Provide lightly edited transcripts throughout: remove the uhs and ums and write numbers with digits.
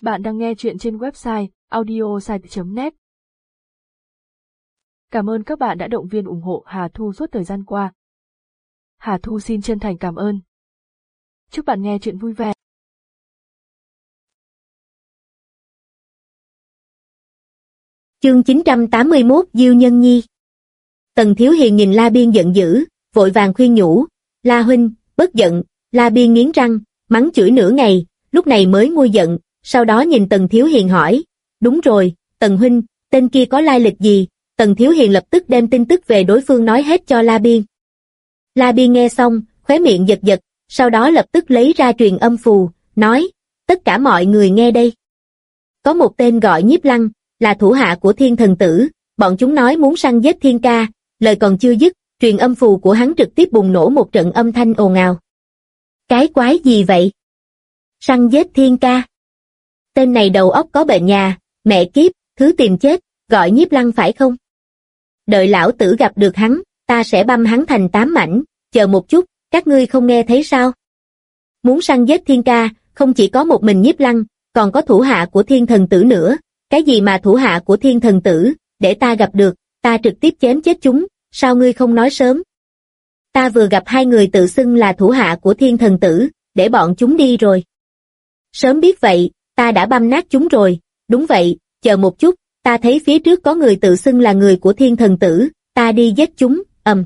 Bạn đang nghe chuyện trên website audiosite.net. Cảm ơn các bạn đã động viên ủng hộ Hà Thu suốt thời gian qua. Hà Thu xin chân thành cảm ơn. Chúc bạn nghe chuyện vui vẻ. Chương 981 Diêu Nhân Nhi. Tần Thiếu Hiền nhìn La Biên giận dữ, vội vàng khuyên nhủ, La huynh, bất giận. La Biên nghiến răng, mắng chửi nửa ngày, lúc này mới nguôi giận, sau đó nhìn Tần Thiếu Hiền hỏi, đúng rồi, Tần huynh, tên kia có lai lịch gì? Tần Thiếu Hiền lập tức đem tin tức về đối phương nói hết cho La Biên. La Biên nghe xong, khóe miệng giật giật, sau đó lập tức lấy ra truyền âm phù, nói, tất cả mọi người nghe đây. Có một tên gọi Nhiếp Lăng, là thủ hạ của Thiên Thần Tử, bọn chúng nói muốn săn giết Thiên Ca, lời còn chưa dứt, truyền âm phù của hắn trực tiếp bùng nổ một trận âm thanh ồn ào. Cái quái gì vậy? Săn giết Thiên Ca? Tên này đầu óc có bệnh nhà, mẹ kiếp, thứ tìm chết, gọi Nhiếp Lăng phải không? Đợi lão tử gặp được hắn, ta sẽ băm hắn thành 8 mảnh, chờ một chút, các ngươi không nghe thấy sao? Muốn săn giết Thiên Ca, không chỉ có một mình Nhiếp Lăng, còn có thủ hạ của Thiên Thần Tử nữa. Cái gì mà thủ hạ của Thiên Thần Tử, để ta gặp được, ta trực tiếp chém chết chúng, sao ngươi không nói sớm? Ta vừa gặp hai người tự xưng là thủ hạ của Thiên Thần Tử, để bọn chúng đi rồi. Sớm biết vậy, ta đã băm nát chúng rồi, đúng vậy, chờ một chút, ta thấy phía trước có người tự xưng là người của Thiên Thần Tử, ta đi giết chúng,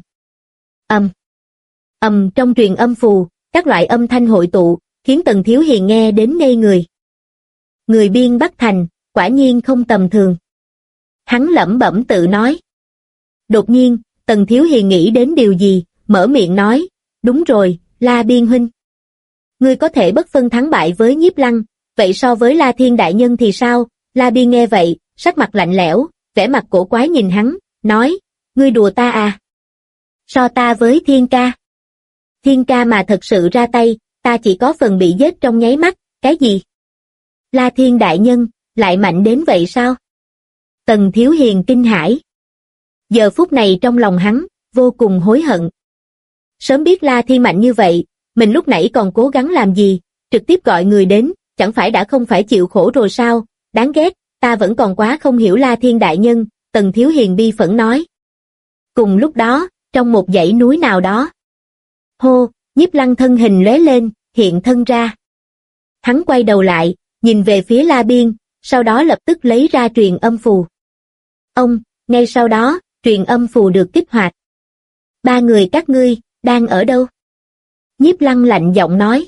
trong truyền âm phù, các loại âm thanh hội tụ, khiến Tần Thiếu Hiền nghe đến ngây người. Người biên Bắc Thành, quả nhiên không tầm thường. Hắn lẩm bẩm tự nói. Đột nhiên, Tần Thiếu Hiền nghĩ đến điều gì, mở miệng nói, đúng rồi, La Biên huynh. Ngươi có thể bất phân thắng bại với Nhiếp Lăng, vậy so với La Thiên đại nhân thì sao? La Biên nghe vậy, sắc mặt lạnh lẽo, vẻ mặt cổ quái nhìn hắn, nói, ngươi đùa ta à? So ta với Thiên Ca? Thiên Ca mà thật sự ra tay, ta chỉ có phần bị giết trong nháy mắt, cái gì? La Thiên đại nhân, lại mạnh đến vậy sao? Tần Thiếu Hiền kinh hãi. Giờ phút này trong lòng hắn, vô cùng hối hận. Sớm biết La Thiên mạnh như vậy, mình lúc nãy còn cố gắng làm gì, trực tiếp gọi người đến, chẳng phải đã không phải chịu khổ rồi sao, đáng ghét, ta vẫn còn quá không hiểu La Thiên đại nhân, Tần Thiếu Hiền bi phẫn nói. Cùng lúc đó, trong một dãy núi nào đó. Hô, Nhiếp Lăng thân hình lóe lên, hiện thân ra. Hắn quay đầu lại, nhìn về phía La Biên, sau đó lập tức lấy ra truyền âm phù. Ngay sau đó, truyền âm phù được kích hoạt. Ba người các ngươi, đang ở đâu? Nhiếp Lăng lạnh giọng nói.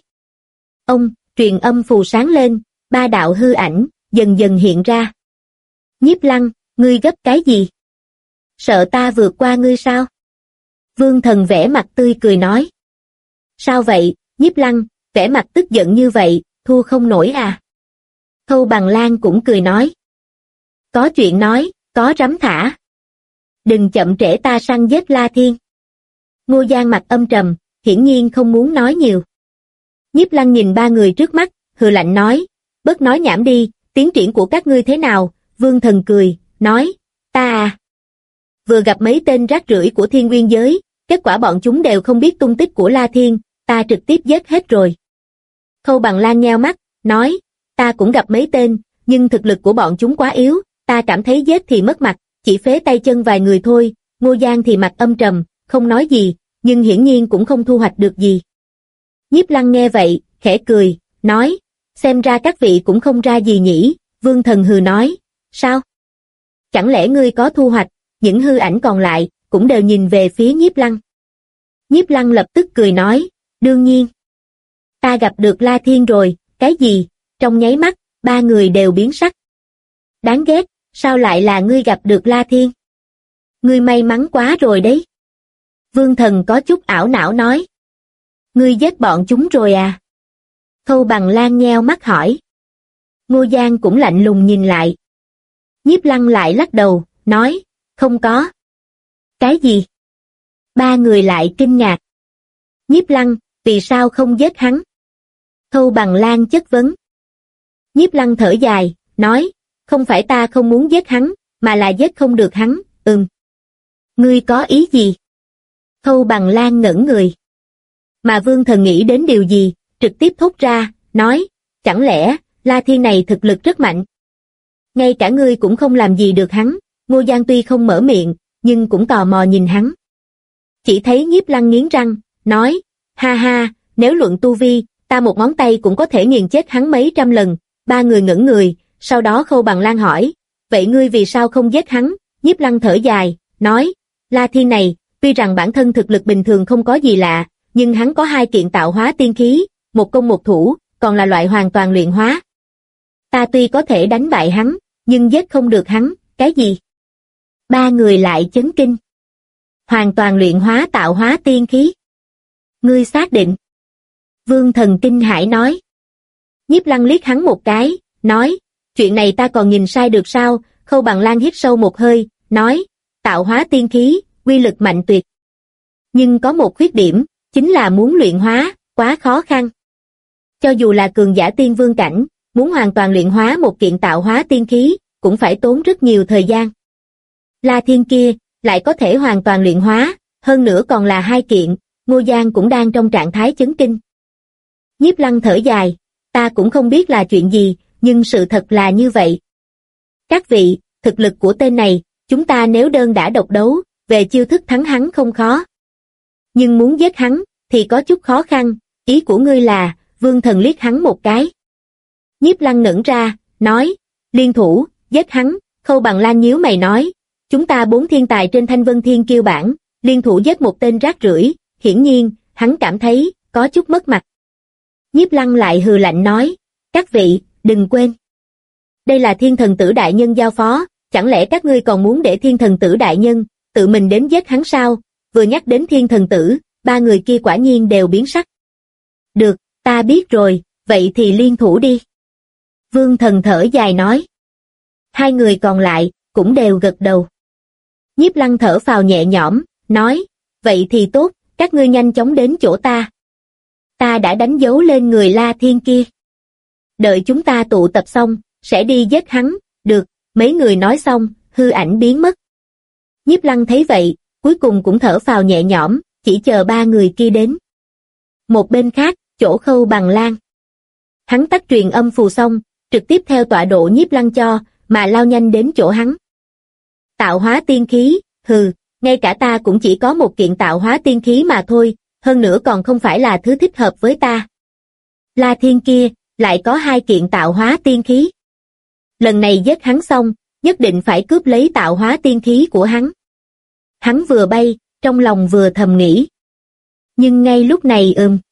Truyền âm phù sáng lên, ba đạo hư ảnh, dần dần hiện ra. Nhiếp Lăng, ngươi gấp cái gì? Sợ ta vượt qua ngươi sao? Vương Thần vẻ mặt tươi cười nói. Sao vậy, Nhiếp Lăng, vẻ mặt tức giận như vậy, thua không nổi à? Khâu Bằng Lan cũng cười nói. Có chuyện nói, có rắm thả. Đừng chậm trễ ta săn giết La Thiên. Ngô Giang mặt âm trầm, hiển nhiên không muốn nói nhiều. Nhiếp Lăng nhìn ba người trước mắt, hừ lạnh nói, bớt nói nhảm đi, tiến triển của các ngươi thế nào? Vương Thần cười, nói, ta à. Vừa gặp mấy tên rác rưởi của Thiên Nguyên giới, kết quả bọn chúng đều không biết tung tích của La Thiên, ta trực tiếp giết hết rồi. Khâu Bằng Lan nheo mắt, nói, ta cũng gặp mấy tên, nhưng thực lực của bọn chúng quá yếu, ta cảm thấy giết thì mất mặt, chỉ phế tay chân vài người thôi. Ngô Giang thì mặt âm trầm, không nói gì, nhưng hiển nhiên cũng không thu hoạch được gì. Nhiếp Lăng nghe vậy, khẽ cười, nói, xem ra các vị cũng không ra gì nhỉ. Vương Thần hừ nói, sao? Chẳng lẽ ngươi có thu hoạch? Những hư ảnh còn lại, cũng đều nhìn về phía Nhiếp Lăng. Nhiếp Lăng lập tức cười nói, đương nhiên. Ta gặp được La Thiên rồi, cái gì? Trong nháy mắt, ba người đều biến sắc. Đáng ghét, sao lại là ngươi gặp được La Thiên? Ngươi may mắn quá rồi đấy. Vương Thần có chút ảo não nói. Ngươi giết bọn chúng rồi à? Khâu Bằng Lan nheo mắt hỏi. Ngô Giang cũng lạnh lùng nhìn lại. Nhiếp Lăng lại lắc đầu, nói, không có. Cái gì? Ba người lại kinh ngạc. Nhiếp Lăng, vì sao không giết hắn? Khâu Bằng Lan chất vấn. Nhiếp Lăng thở dài, nói, không phải ta không muốn giết hắn, mà là giết không được hắn. Ngươi có ý gì? Khâu Bằng Lan ngẩn người. Mà Vương Thần nghĩ đến điều gì, trực tiếp thốt ra, nói, chẳng lẽ La Thiên này thực lực rất mạnh. Ngay cả ngươi cũng không làm gì được hắn. Ngô Giang tuy không mở miệng, nhưng cũng tò mò nhìn hắn. Chỉ thấy Nhiếp Lăng nghiến răng, nói, ha ha, nếu luận tu vi, ta một ngón tay cũng có thể nghiền chết hắn mấy trăm lần. Ba người ngẩn người, sau đó Khâu Bằng Lan hỏi, vậy ngươi vì sao không giết hắn? Nhiếp Lăng thở dài, nói, La Thiên này, tuy rằng bản thân thực lực bình thường không có gì lạ, nhưng hắn có 2 kiện tạo hóa tiên khí, một công một thủ, còn là loại hoàn toàn luyện hóa. Ta tuy có thể đánh bại hắn, nhưng giết không được hắn. Cái gì? Ba người lại chấn kinh. Hoàn toàn luyện hóa tạo hóa tiên khí. Ngươi xác định? Vương Thần kinh hãi nói. Nhiếp Lăng liếc hắn một cái, nói, chuyện này ta còn nhìn sai được sao? Khâu Bằng Lan hít sâu một hơi, nói, tạo hóa tiên khí, uy lực mạnh tuyệt. Nhưng có một khuyết điểm, chính là muốn luyện hóa, quá khó khăn. Cho dù là cường giả tiên vương cảnh, muốn hoàn toàn luyện hóa một kiện tạo hóa tiên khí, cũng phải tốn rất nhiều thời gian. La Thiên kia, lại có thể hoàn toàn luyện hóa, hơn nữa còn là 2 kiện, Ngô Giang cũng đang trong trạng thái chấn kinh. Nhiếp Lăng thở dài, ta cũng không biết là chuyện gì, nhưng sự thật là như vậy. Các vị, thực lực của tên này, chúng ta nếu đơn đả độc đấu, về chiêu thức thắng hắn không khó. Nhưng muốn giết hắn, thì có chút khó khăn, ý của ngươi là, Vương Thần liếc hắn một cái. Nhiếp Lăng ngẩn ra, nói, liên thủ, giết hắn. Khâu Bằng Lan nhíu mày nói, chúng ta 4 thiên tài trên Thanh Vân Thiên Kiêu bảng, liên thủ giết một tên rác rưởi, hiển nhiên, hắn cảm thấy, có chút mất mặt. Nhiếp Lăng lại hừ lạnh nói, các vị, đừng quên. Đây là Thiên Thần Tử Đại Nhân giao phó, chẳng lẽ các ngươi còn muốn để Thiên Thần Tử Đại Nhân, tự mình đến giết hắn sao? Vừa nhắc đến Thiên Thần Tử, 3 người kia quả nhiên đều biến sắc. Được, ta biết rồi, vậy thì liên thủ đi. Vương Thần thở dài nói. 2 người còn lại, cũng đều gật đầu. Nhiếp Lăng thở phào nhẹ nhõm, nói, vậy thì tốt, các ngươi nhanh chóng đến chỗ ta. Ta đã đánh dấu lên người La Thiên kia. Đợi chúng ta tụ tập xong, sẽ đi giết hắn, được, mấy người nói xong, hư ảnh biến mất. Nhiếp Lăng thấy vậy, cuối cùng cũng thở phào nhẹ nhõm, chỉ chờ 3 người kia đến. Một bên khác, chỗ Khâu Bằng Lan. Hắn tắt truyền âm phù xong, trực tiếp theo tọa độ Nhiếp Lăng cho, mà lao nhanh đến chỗ hắn. Tạo hóa tiên khí, hừ, ngay cả ta cũng chỉ có một kiện tạo hóa tiên khí mà thôi, hơn nữa còn không phải là thứ thích hợp với ta. La Thiên kia, lại có 2 kiện tạo hóa tiên khí. Lần này giết hắn xong, nhất định phải cướp lấy tạo hóa tiên khí của hắn. Hắn vừa bay, trong lòng vừa thầm nghĩ. Nhưng ngay lúc này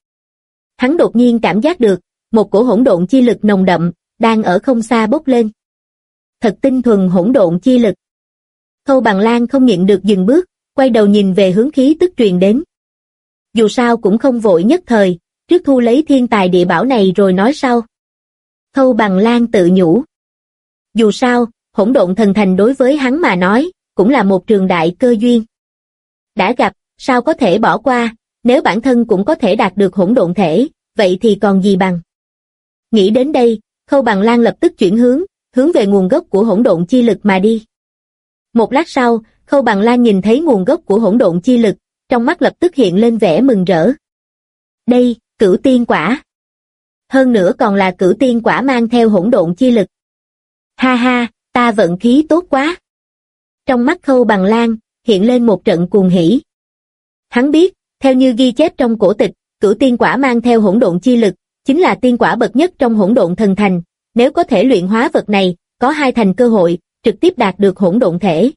hắn đột nhiên cảm giác được, một cổ hỗn độn chi lực nồng đậm, đang ở không xa bốc lên. Thật tinh thuần hỗn độn chi lực. Khâu Bằng Lan không nhịn được dừng bước, quay đầu nhìn về hướng khí tức truyền đến. Dù sao cũng không vội nhất thời, trước thu lấy thiên tài địa bảo này rồi nói sau. Khâu Bằng Lan tự nhủ. Dù sao, hỗn độn thần thành đối với hắn mà nói, cũng là một trường đại cơ duyên. Đã gặp, sao có thể bỏ qua, nếu bản thân cũng có thể đạt được hỗn độn thể, vậy thì còn gì bằng. Nghĩ đến đây, Khâu Bằng Lan lập tức chuyển hướng về nguồn gốc của hỗn độn chi lực mà đi. Một lát sau, Khâu Bằng Lan nhìn thấy nguồn gốc của hỗn độn chi lực, trong mắt lập tức hiện lên vẻ mừng rỡ. Đây, Cửu Tiên Quả. Hơn nữa còn là Cửu Tiên Quả mang theo hỗn độn chi lực. Ha ha, ta vận khí tốt quá. Trong mắt Khâu Bằng Lan, hiện lên một trận cuồng hỉ. Hắn biết, theo như ghi chép trong cổ tịch, Cửu Tiên Quả mang theo hỗn độn chi lực, chính là tiên quả bậc nhất trong hỗn độn thần thành. Nếu có thể luyện hóa vật này, có 2 thành cơ hội, trực tiếp đạt được hỗn độn thể.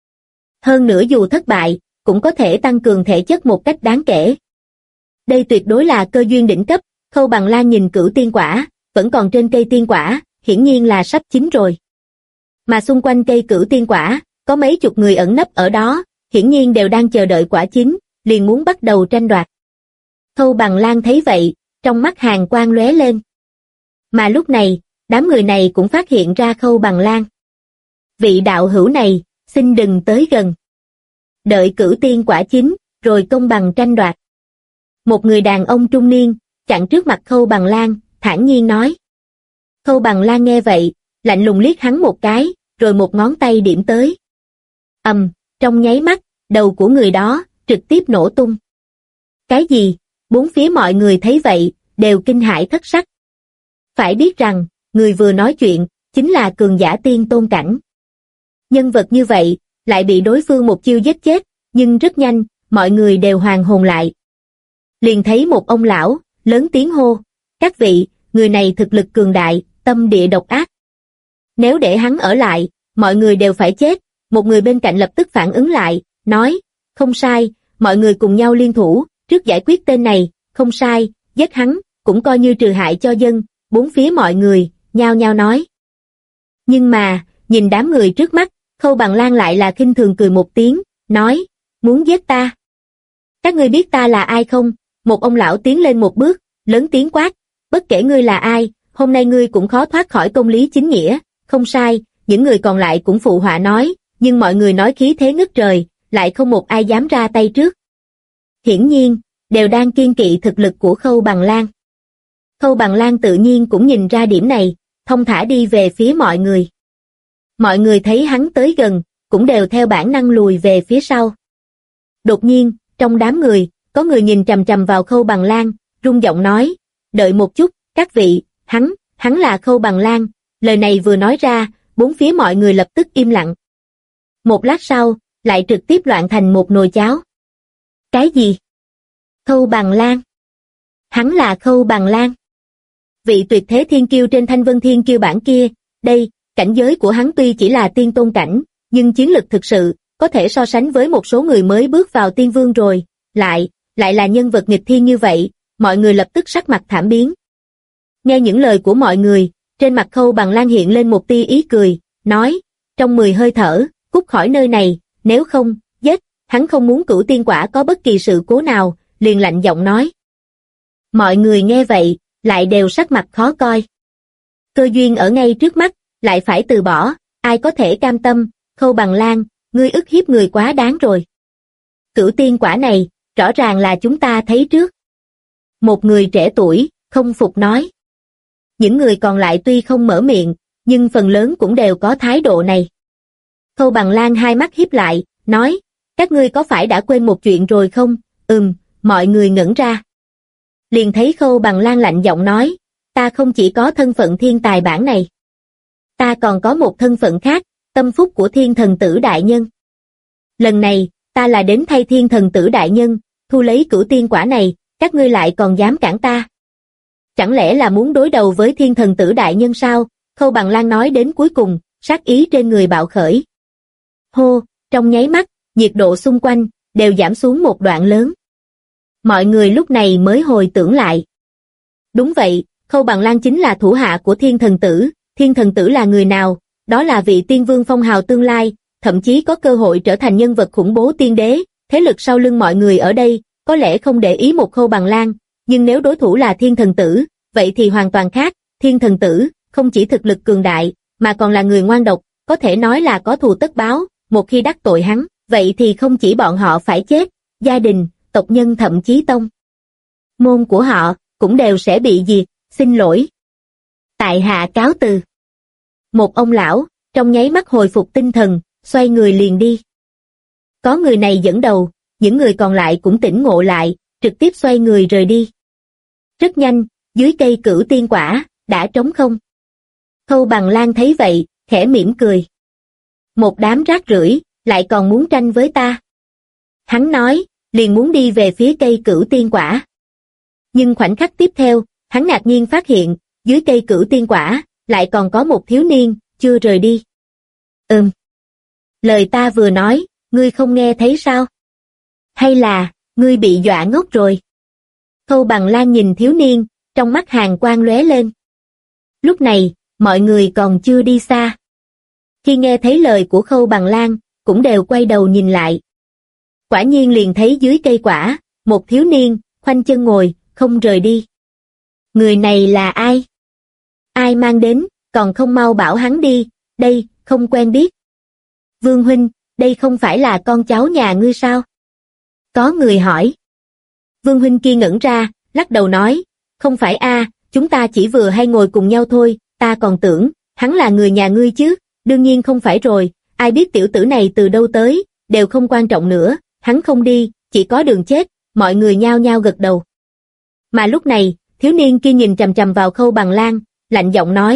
Hơn nữa dù thất bại, cũng có thể tăng cường thể chất một cách đáng kể. Đây tuyệt đối là cơ duyên đỉnh cấp. Khâu Bằng Lan nhìn Cửu Tiên Quả, vẫn còn trên cây tiên quả, hiển nhiên là sắp chín rồi. Mà xung quanh cây Cửu Tiên Quả, có mấy chục người ẩn nấp ở đó, hiển nhiên đều đang chờ đợi quả chín, liền muốn bắt đầu tranh đoạt. Khâu Bằng Lan thấy vậy, trong mắt hàn quang lóe lên. Mà lúc này, đám người này cũng phát hiện ra Khâu Bằng Lan. Vị đạo hữu này, xin đừng tới gần. Đợi Cửu Tiên Quả chín, rồi công bằng tranh đoạt. Một người đàn ông trung niên, chặn trước mặt Khâu Bằng Lan, thản nhiên nói. Khâu Bằng Lan nghe vậy, lạnh lùng liếc hắn một cái, rồi một ngón tay điểm tới. Trong nháy mắt, đầu của người đó, trực tiếp nổ tung. Cái gì? Bốn phía mọi người thấy vậy, đều kinh hãi thất sắc. Phải biết rằng, người vừa nói chuyện, chính là cường giả tiên tôn cảnh. Nhân vật như vậy, lại bị đối phương một chiêu giết chết, nhưng rất nhanh, mọi người đều hoàn hồn lại. Liền thấy một ông lão, lớn tiếng hô, các vị, người này thực lực cường đại, tâm địa độc ác. Nếu để hắn ở lại, mọi người đều phải chết. Một người bên cạnh lập tức phản ứng lại, nói, không sai, mọi người cùng nhau liên thủ, trước giải quyết tên này, không sai, giết hắn, cũng coi như trừ hại cho dân. Bốn phía mọi người, nhao nhao nói. Nhưng mà, nhìn đám người trước mắt, Khâu Bằng Lan lại là khinh thường cười một tiếng, nói, muốn giết ta. Các ngươi biết ta là ai không? Một ông lão tiến lên một bước, lớn tiếng quát, bất kể ngươi là ai, hôm nay ngươi cũng khó thoát khỏi công lý chính nghĩa. Không sai, những người còn lại cũng phụ họa nói, nhưng mọi người nói khí thế ngất trời, lại không một ai dám ra tay trước. Hiển nhiên, đều đang kiêng kỵ thực lực của Khâu Bằng Lan. Khâu Bằng Lan tự nhiên cũng nhìn ra điểm này, thong thả đi về phía mọi người. Mọi người thấy hắn tới gần, cũng đều theo bản năng lùi về phía sau. Đột nhiên, trong đám người, có người nhìn chằm chằm vào Khâu Bằng Lan, rung giọng nói, đợi một chút, các vị, hắn là Khâu Bằng Lan. Lời này vừa nói ra, bốn phía mọi người lập tức im lặng. Một lát sau, lại trực tiếp loạn thành một nồi cháo. Cái gì? Khâu Bằng Lan? Hắn là Khâu Bằng Lan? Vị tuyệt thế thiên kiêu trên Thanh Vân Thiên Kiêu bảng kia, đây, cảnh giới của hắn tuy chỉ là tiên tôn cảnh, nhưng chiến lực thực sự, có thể so sánh với một số người mới bước vào tiên vương rồi, lại là nhân vật nghịch thiên như vậy, mọi người lập tức sắc mặt thảm biến. Nghe những lời của mọi người, trên mặt Khâu Bằng Lan hiện lên một tia ý cười, nói, trong 10 hơi thở, cút khỏi nơi này, nếu không, giết, hắn không muốn Cửu Tiên Quả có bất kỳ sự cố nào, liền lạnh giọng nói. Mọi người nghe vậy, lại đều sắc mặt khó coi. Cơ duyên ở ngay trước mắt, lại phải từ bỏ, ai có thể cam tâm, Khâu Bằng Lan, ngươi ức hiếp người quá đáng rồi. Cửu Tiên Quả này, rõ ràng là chúng ta thấy trước. Một người trẻ tuổi, không phục nói. Những người còn lại tuy không mở miệng, nhưng phần lớn cũng đều có thái độ này. Khâu Bằng Lan hai mắt híp lại, nói, các ngươi có phải đã quên một chuyện rồi không? Mọi người ngẩn ra. Liền thấy Khâu Bằng Lan lạnh giọng nói, ta không chỉ có thân phận thiên tài bảng này. Ta còn có một thân phận khác, tâm phúc của Thiên Thần Tử Đại Nhân. Lần này, ta là đến thay Thiên Thần Tử Đại Nhân, thu lấy Cửu Tiên Quả này, các ngươi lại còn dám cản ta. Chẳng lẽ là muốn đối đầu với Thiên Thần Tử Đại Nhân sao? Khâu Bằng Lan nói đến cuối cùng, sát ý trên người bạo khởi. Hô, trong nháy mắt, nhiệt độ xung quanh, đều giảm xuống một đoạn lớn. Mọi người lúc này mới hồi tưởng lại. Đúng vậy, Khâu Bằng Lan chính là thủ hạ của Thiên Thần Tử. Thiên Thần Tử là người nào? Đó là vị tiên vương phong hào tương lai, thậm chí có cơ hội trở thành nhân vật khủng bố tiên đế. Thế lực sau lưng mọi người ở đây, có lẽ không để ý một Khâu Bằng Lan, nhưng nếu đối thủ là Thiên Thần Tử, vậy thì hoàn toàn khác. Thiên Thần Tử, không chỉ thực lực cường đại, mà còn là người ngoan độc, có thể nói là có thù tất báo, một khi đắc tội hắn, vậy thì không chỉ bọn họ phải chết, gia đình, tộc nhân thậm chí tông môn của họ, cũng đều sẽ bị diệt, xin lỗi. Tại hạ cáo từ. Một ông lão, trong nháy mắt hồi phục tinh thần, xoay người liền đi. Có người này dẫn đầu, những người còn lại cũng tỉnh ngộ lại, trực tiếp xoay người rời đi. Rất nhanh, dưới cây Cửu Tiên Quả, đã trống không. Khâu Bằng Lan thấy vậy, khẽ mỉm cười. Một đám rác rưởi, lại còn muốn tranh với ta. Hắn nói, liền muốn đi về phía cây Cửu Tiên Quả. Nhưng khoảnh khắc tiếp theo, hắn ngạc nhiên phát hiện, dưới cây Cửu Tiên Quả, lại còn có một thiếu niên, chưa rời đi. Lời ta vừa nói, ngươi không nghe thấy sao? Hay là, ngươi bị dọa ngốc rồi? Khâu Bằng Lan nhìn thiếu niên, trong mắt hàn quang lóe lên. Lúc này, mọi người còn chưa đi xa. Khi nghe thấy lời của Khâu Bằng Lan, cũng đều quay đầu nhìn lại. Quả nhiên liền thấy dưới cây quả, một thiếu niên, khoanh chân ngồi, không rời đi. Người này là ai? Ai mang đến, còn không mau bảo hắn đi, đây, không quen biết. Vương huynh, đây không phải là con cháu nhà ngươi sao? Có người hỏi. Vương huynh kia ngẩn ra, lắc đầu nói, không phải a, chúng ta chỉ vừa hay ngồi cùng nhau thôi, ta còn tưởng, hắn là người nhà ngươi chứ, đương nhiên không phải rồi, ai biết tiểu tử này từ đâu tới, đều không quan trọng nữa, hắn không đi, chỉ có đường chết, mọi người nhao nhao gật đầu. Mà lúc này, thiếu niên kia nhìn chằm chằm vào Khâu Bằng Lan, lạnh giọng nói,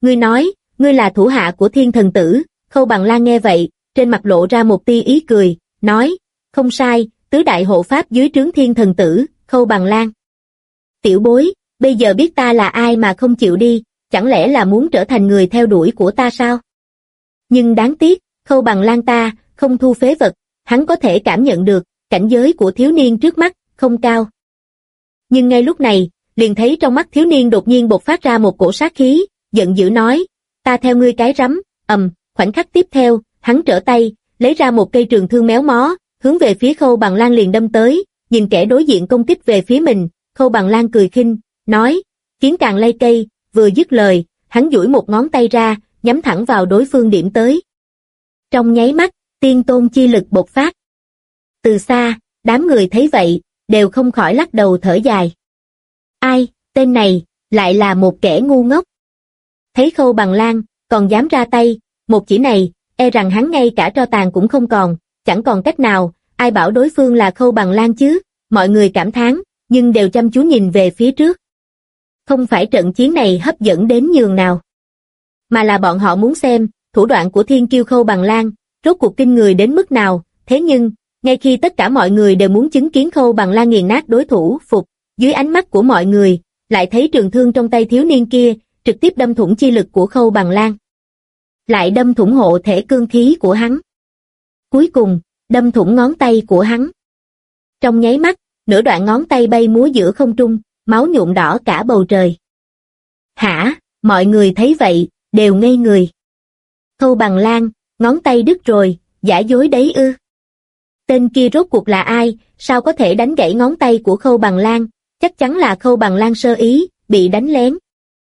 ngươi nói, ngươi là thủ hạ của Thiên Thần Tử. Khâu Bằng Lan nghe vậy, trên mặt lộ ra một tia ý cười, nói, không sai, tứ đại hộ pháp dưới trướng Thiên Thần Tử, Khâu Bằng Lan. Tiểu bối, bây giờ biết ta là ai mà không chịu đi, chẳng lẽ là muốn trở thành người theo đuổi của ta sao? Nhưng đáng tiếc, Khâu Bằng Lan ta, không thu phế vật, hắn có thể cảm nhận được, cảnh giới của thiếu niên trước mắt, không cao. Nhưng ngay lúc này, liền thấy trong mắt thiếu niên đột nhiên bộc phát ra một cổ sát khí, giận dữ nói, ta theo ngươi cái rắm, khoảnh khắc tiếp theo, hắn trở tay, lấy ra một cây trường thương méo mó, hướng về phía Khâu Bằng Lan liền đâm tới, nhìn kẻ đối diện công kích về phía mình, Khâu Bằng Lan cười khinh, nói, kiến càng lay cây, vừa dứt lời, hắn duỗi một ngón tay ra, nhắm thẳng vào đối phương điểm tới. Trong nháy mắt, tiên tôn chi lực bộc phát. Từ xa, đám người thấy vậy, đều không khỏi lắc đầu thở dài. Ai, tên này, lại là một kẻ ngu ngốc. Thấy Khâu Bằng Lan, còn dám ra tay, một chỉ này, e rằng hắn ngay cả tro tàn cũng không còn, chẳng còn cách nào, ai bảo đối phương là Khâu Bằng Lan chứ, mọi người cảm thán, nhưng đều chăm chú nhìn về phía trước. Không phải trận chiến này hấp dẫn đến nhường nào, mà là bọn họ muốn xem, thủ đoạn của thiên kiêu Khâu Bằng Lan, rốt cuộc kinh người đến mức nào, thế nhưng, ngay khi tất cả mọi người đều muốn chứng kiến Khâu Bằng Lan nghiền nát đối thủ, phục, dưới ánh mắt của mọi người, lại thấy trường thương trong tay thiếu niên kia, trực tiếp đâm thủng chi lực của Khâu Bằng Lan. Lại đâm thủng hộ thể cương khí của hắn. Cuối cùng, đâm thủng ngón tay của hắn. Trong nháy mắt, nửa đoạn ngón tay bay múa giữa không trung, máu nhuộm đỏ cả bầu trời. Hả, mọi người thấy vậy, đều ngây người. Khâu Bằng Lan, ngón tay đứt rồi, giả dối đấy ư. Tên kia rốt cuộc là ai, sao có thể đánh gãy ngón tay của Khâu Bằng Lan, chắc chắn là Khâu Bằng Lan sơ ý, bị đánh lén.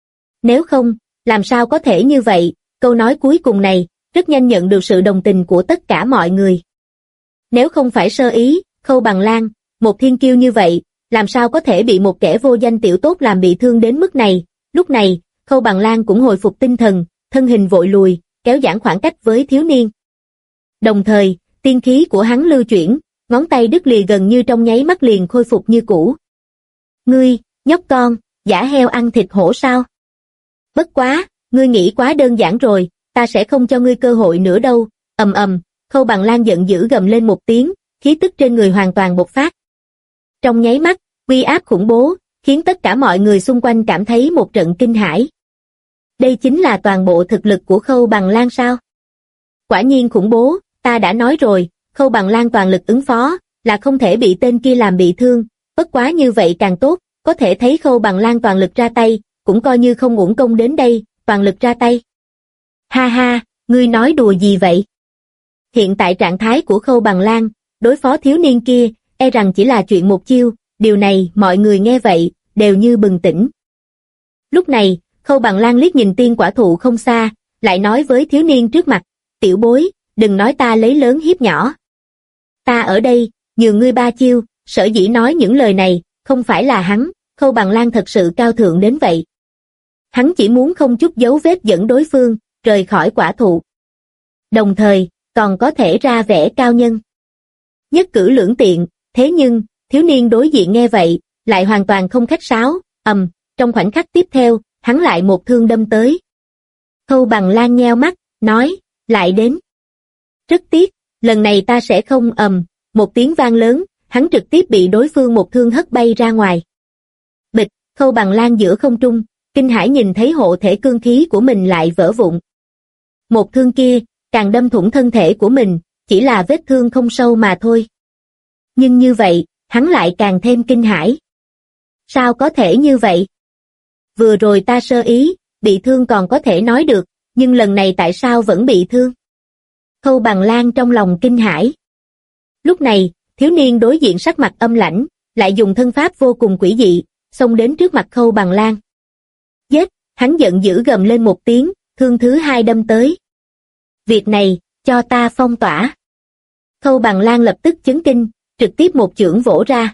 Nếu không, làm sao có thể như vậy, câu nói cuối cùng này, rất nhanh nhận được sự đồng tình của tất cả mọi người. Nếu không phải sơ ý, Khâu Bằng Lan, một thiên kiêu như vậy, làm sao có thể bị một kẻ vô danh tiểu tốt làm bị thương đến mức này, lúc này, Khâu Bằng Lan cũng hồi phục tinh thần, thân hình vội lùi, kéo giãn khoảng cách với thiếu niên. Đồng thời, tiên khí của hắn lưu chuyển, ngón tay đứt lìa gần như trong nháy mắt liền khôi phục như cũ. Ngươi, nhóc con, giả heo ăn thịt hổ sao? Bất quá, ngươi nghĩ quá đơn giản rồi, ta sẽ không cho ngươi cơ hội nữa đâu, Khâu Bằng Lan giận dữ gầm lên một tiếng, khí tức trên người hoàn toàn bộc phát. Trong nháy mắt, uy áp khủng bố, khiến tất cả mọi người xung quanh cảm thấy một trận kinh hãi. Đây chính là toàn bộ thực lực của Khâu Bằng Lan sao? Quả nhiên khủng bố, ta đã nói rồi, Khâu Bằng Lan toàn lực ứng phó, là không thể bị tên kia làm bị thương, bất quá như vậy càng tốt, có thể thấy Khâu Bằng Lan toàn lực ra tay, cũng coi như không uổng công đến đây, toàn lực ra tay. Ha ha, ngươi nói đùa gì vậy? Hiện tại trạng thái của Khâu Bằng Lan, đối phó thiếu niên kia, e rằng chỉ là chuyện một chiêu, điều này mọi người nghe vậy, đều như bừng tỉnh. Lúc này, Khâu Bằng Lan liếc nhìn tiên quả thụ không xa, lại nói với thiếu niên trước mặt, tiểu bối, đừng nói ta lấy lớn hiếp nhỏ. Ta ở đây, nhường ngươi 3 chiêu, sở dĩ nói những lời này, không phải là hắn, Khâu Bằng Lan thật sự cao thượng đến vậy. Hắn chỉ muốn không chút dấu vết dẫn đối phương, rời khỏi quả thụ. Đồng thời, còn có thể ra vẻ cao nhân. Nhất cử lưỡng tiện, thế nhưng, thiếu niên đối diện nghe vậy, lại hoàn toàn không khách sáo, trong khoảnh khắc tiếp theo, hắn lại một thương đâm tới. Khâu Bằng Lan nheo mắt, nói, lại đến. Rất tiếc, lần này ta sẽ không một tiếng vang lớn, hắn trực tiếp bị đối phương một thương hất bay ra ngoài. Bịch, Khâu Bằng Lan giữa không trung, kinh hãi nhìn thấy hộ thể cương khí của mình lại vỡ vụn. Một thương kia, càng đâm thủng thân thể của mình, chỉ là vết thương không sâu mà thôi. Nhưng như vậy, hắn lại càng thêm kinh hãi. Sao có thể như vậy? Vừa rồi ta sơ ý, bị thương còn có thể nói được, nhưng lần này tại sao vẫn bị thương? Khâu Bằng Lan trong lòng kinh hãi. Lúc này, thiếu niên đối diện sắc mặt âm lãnh, lại dùng thân pháp vô cùng quỷ dị, xông đến trước mặt Khâu Bằng Lan. Giết, hắn giận dữ gầm lên một tiếng, thương thứ 2 đâm tới. Việc này, cho ta phong tỏa. Khâu Bằng Lan lập tức chấn kinh, trực tiếp một chưởng vỗ ra.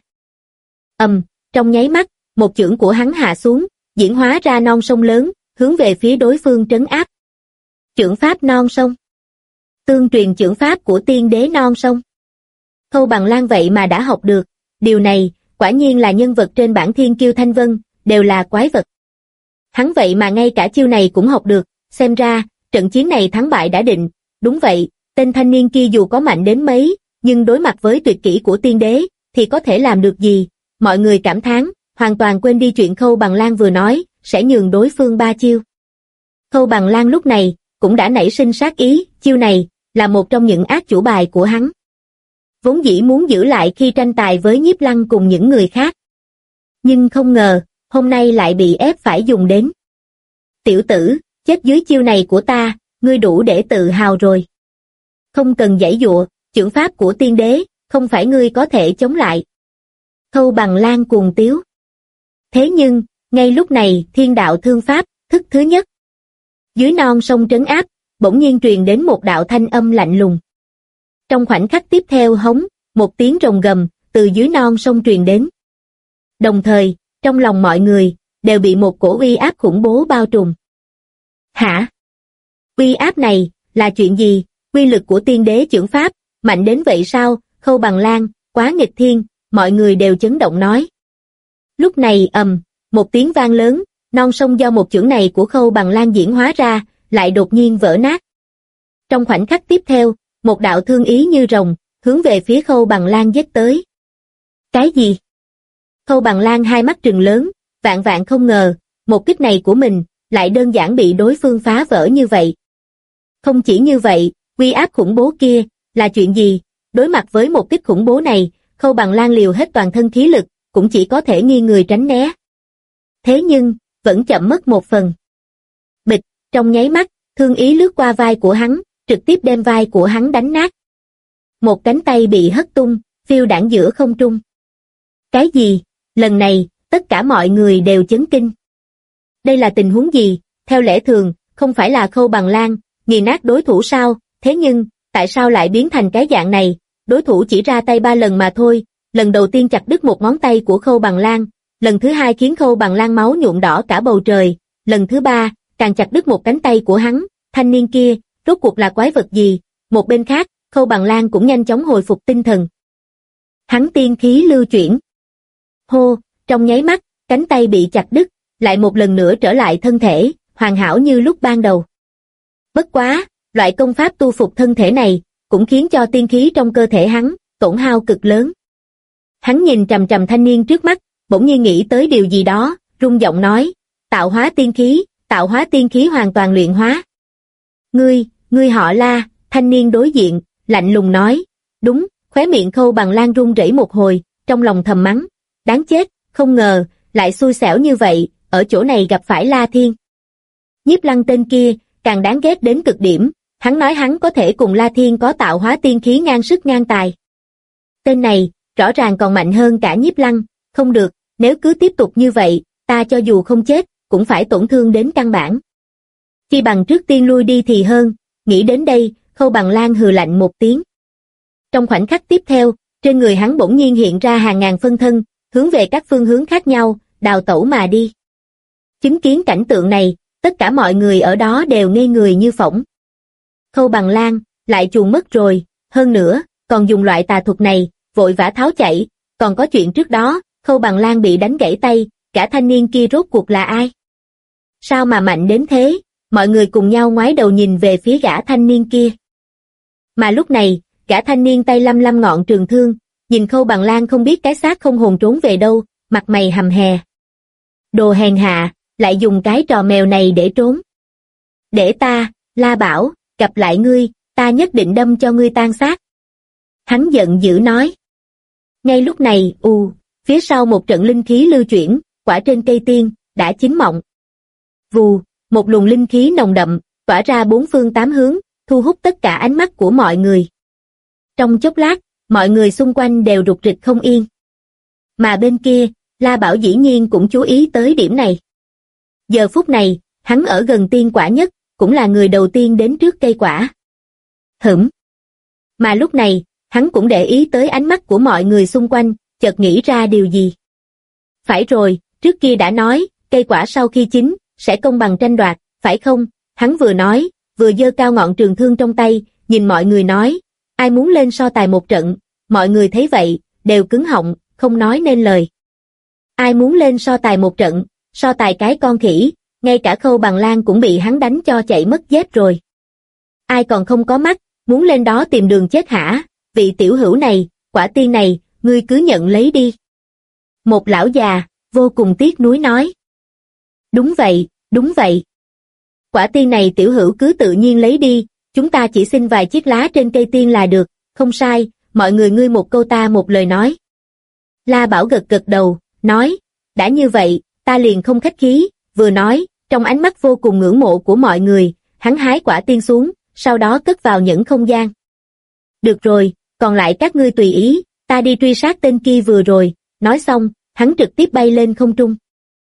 Trong nháy mắt, một chưởng của hắn hạ xuống, diễn hóa ra non sông lớn, hướng về phía đối phương trấn áp. Chưởng pháp non sông. Tương truyền chưởng pháp của tiên đế non sông. Khâu Bằng Lan vậy mà đã học được, điều này, quả nhiên là nhân vật trên bảng thiên kiêu Thanh Vân, đều là quái vật. Hắn vậy mà ngay cả chiêu này cũng học được, Xem ra, trận chiến này thắng bại đã định, đúng vậy, tên thanh niên kia dù có mạnh đến mấy, nhưng đối mặt với tuyệt kỹ của tiên đế, thì có thể làm được gì? Mọi người cảm thán, hoàn toàn quên đi chuyện Khâu Bằng Lan vừa nói, sẽ nhường đối phương 3 chiêu. Khâu Bằng Lan lúc này, cũng đã nảy sinh sát ý, chiêu này, là một trong những át chủ bài của hắn. Vốn dĩ muốn giữ lại khi tranh tài với Nhiếp Lăng cùng những người khác. Nhưng không ngờ, hôm nay lại bị ép phải dùng đến. Tiểu tử, chết dưới chiêu này của ta, ngươi đủ để tự hào rồi. Không cần giãy giụa, chưởng pháp của tiên đế, không phải ngươi có thể chống lại. Khâu Bằng Lan cuồng tiếu. Thế nhưng, ngay lúc này thiên đạo thương pháp, thức thứ nhất. Dưới non sông trấn áp, bỗng nhiên truyền đến một đạo thanh âm lạnh lùng. Trong khoảnh khắc tiếp theo hống, một tiếng rồng gầm, từ dưới non sông truyền đến. Đồng thời, trong lòng mọi người, đều bị một cổ uy áp khủng bố bao trùm. Hả? Uy áp này, là chuyện gì? Uy lực của tiên đế chưởng pháp, mạnh đến vậy sao? Khâu Bằng Lan, quá nghịch thiên, mọi người đều chấn động nói. Lúc này một tiếng vang lớn, non sông do một chưởng này của Khâu Bằng Lan diễn hóa ra, lại đột nhiên vỡ nát. Trong khoảnh khắc tiếp theo, một đạo thương ý như rồng, hướng về phía Khâu Bằng Lan giết tới. Cái gì? Khâu Bằng Lan hai mắt trừng lớn, vạn vạn không ngờ, một kích này của mình, lại đơn giản bị đối phương phá vỡ như vậy. Không chỉ như vậy, uy áp khủng bố kia, là chuyện gì? Đối mặt với một kích khủng bố này, Khâu Bằng Lan liều hết toàn thân khí lực, cũng chỉ có thể nghiêng người tránh né. Thế nhưng, vẫn chậm mất một phần. Bịch, trong nháy mắt, thương ý lướt qua vai của hắn, trực tiếp đem vai của hắn đánh nát. Một cánh tay bị hất tung, phiêu đãng giữa không trung. Cái gì? Lần này, tất cả mọi người đều chấn kinh. Đây là tình huống gì? Theo lẽ thường, không phải là Khâu Bằng Lan nghiền nát đối thủ sao? Thế nhưng, tại sao lại biến thành cái dạng này? Đối thủ chỉ ra tay 3 lần mà thôi. Lần đầu tiên chặt đứt một ngón tay của Khâu Bằng Lan, lần thứ hai khiến Khâu Bằng Lan máu nhuộm đỏ cả bầu trời, lần thứ ba, càng chặt đứt một cánh tay của hắn. Thanh niên kia, rốt cuộc là quái vật gì? Một bên khác, Khâu Bằng Lan cũng nhanh chóng hồi phục tinh thần. Hắn tiên khí lưu chuyển. Hô, trong nháy mắt, cánh tay bị chặt đứt, lại một lần nữa trở lại thân thể, hoàn hảo như lúc ban đầu. Bất quá, loại công pháp tu phục thân thể này, cũng khiến cho tiên khí trong cơ thể hắn, tổn hao cực lớn. Hắn nhìn trầm trầm thanh niên trước mắt, bỗng nhiên nghĩ tới điều gì đó, rung giọng nói, tạo hóa tiên khí hoàn toàn luyện hóa. Ngươi họ La, thanh niên đối diện, lạnh lùng nói, đúng, khóe miệng Khâu Bằng Lan run rẩy một hồi, trong lòng thầm mắng, đáng chết, không ngờ, lại xui xẻo như vậy, ở chỗ này gặp phải La Thiên. Nhiếp Lăng tên kia, càng đáng ghét đến cực điểm, hắn nói hắn có thể cùng La Thiên có tạo hóa tiên khí ngang sức ngang tài. Tên này, rõ ràng còn mạnh hơn cả Nhiếp Lăng, không được, nếu cứ tiếp tục như vậy, ta cho dù không chết, cũng phải tổn thương đến căn bản. Chi bằng trước tiên lui đi thì hơn, nghĩ đến đây, Khâu Bằng Lan hừ lạnh một tiếng. Trong khoảnh khắc tiếp theo, trên người hắn bỗng nhiên hiện ra hàng ngàn phân thân, hướng về các phương hướng khác nhau, đào tẩu mà đi. Chứng kiến cảnh tượng này, tất cả mọi người ở đó đều ngây người như phỗng. Khâu Bằng Lan, lại chuồn mất rồi, hơn nữa, còn dùng loại tà thuật này, vội vã tháo chạy, còn có chuyện trước đó, Khâu Bằng Lan bị đánh gãy tay, cả thanh niên kia rốt cuộc là ai? Sao mà mạnh đến thế? Mọi người cùng nhau ngoái đầu nhìn về phía gã thanh niên kia. Mà lúc này, gã thanh niên tay lăm lăm ngọn trường thương, nhìn Khâu Bằng Lan không biết cái xác không hồn trốn về đâu, mặt mày hầm hè. Đồ hèn hạ, lại dùng cái trò mèo này để trốn. Để ta, La Bảo, gặp lại ngươi, ta nhất định đâm cho ngươi tan xác. Hắn giận dữ nói. Ngay lúc này, phía sau một trận linh khí lưu chuyển, quả trên cây tiên, đã chín mọng. Vù, một luồng linh khí nồng đậm, tỏa ra 4 phương 8 hướng, thu hút tất cả ánh mắt của mọi người. Trong chốc lát, mọi người xung quanh đều rục rịch không yên. Mà bên kia, La Bảo dĩ nhiên cũng chú ý tới điểm này. Giờ phút này, hắn ở gần tiên quả nhất, cũng là người đầu tiên đến trước cây quả. Mà lúc này, hắn cũng để ý tới ánh mắt của mọi người xung quanh, chợt nghĩ ra điều gì. Phải rồi, trước kia đã nói, cây quả sau khi chín, sẽ công bằng tranh đoạt, phải không? Hắn vừa nói, vừa giơ cao ngọn trường thương trong tay, nhìn mọi người nói, ai muốn lên so tài một trận, mọi người thấy vậy, đều cứng họng, không nói nên lời. Ai muốn lên so tài một trận, so tài cái con khỉ, ngay cả Khâu Bằng Lan cũng bị hắn đánh cho chạy mất dép rồi. Ai còn không có mắt, muốn lên đó tìm đường chết hả? Vị tiểu hữu này, quả tiên này, ngươi cứ nhận lấy đi. Một lão già, vô cùng tiếc nuối nói. Đúng vậy, đúng vậy. Quả tiên này tiểu hữu cứ tự nhiên lấy đi, chúng ta chỉ xin vài chiếc lá trên cây tiên là được, không sai, mọi người ngươi một câu ta một lời nói. La Bảo gật gật đầu, nói, đã như vậy, ta liền không khách khí, vừa nói, trong ánh mắt vô cùng ngưỡng mộ của mọi người, hắn hái quả tiên xuống, sau đó cất vào nhẫn không gian. Được rồi, còn lại các ngươi tùy ý, ta đi truy sát tên kia vừa rồi, nói xong, hắn trực tiếp bay lên không trung.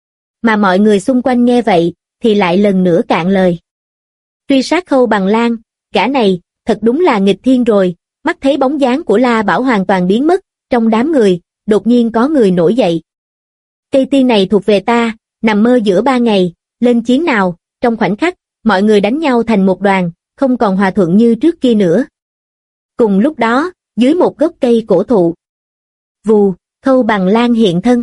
Mà mọi người xung quanh nghe vậy, thì lại lần nữa cạn lời. Truy sát Khâu Bằng Lan, gã này, thật đúng là nghịch thiên rồi, mắt thấy bóng dáng của La Bảo hoàn toàn biến mất, trong đám người, đột nhiên có người nổi dậy. Cây tiên này thuộc về ta, nằm mơ giữa 3 ngày, lên chiến nào, trong khoảnh khắc, mọi người đánh nhau thành một đoàn, không còn hòa thuận như trước kia nữa. Cùng lúc đó, dưới một gốc cây cổ thụ, vù, Khâu Bằng Lan hiện thân.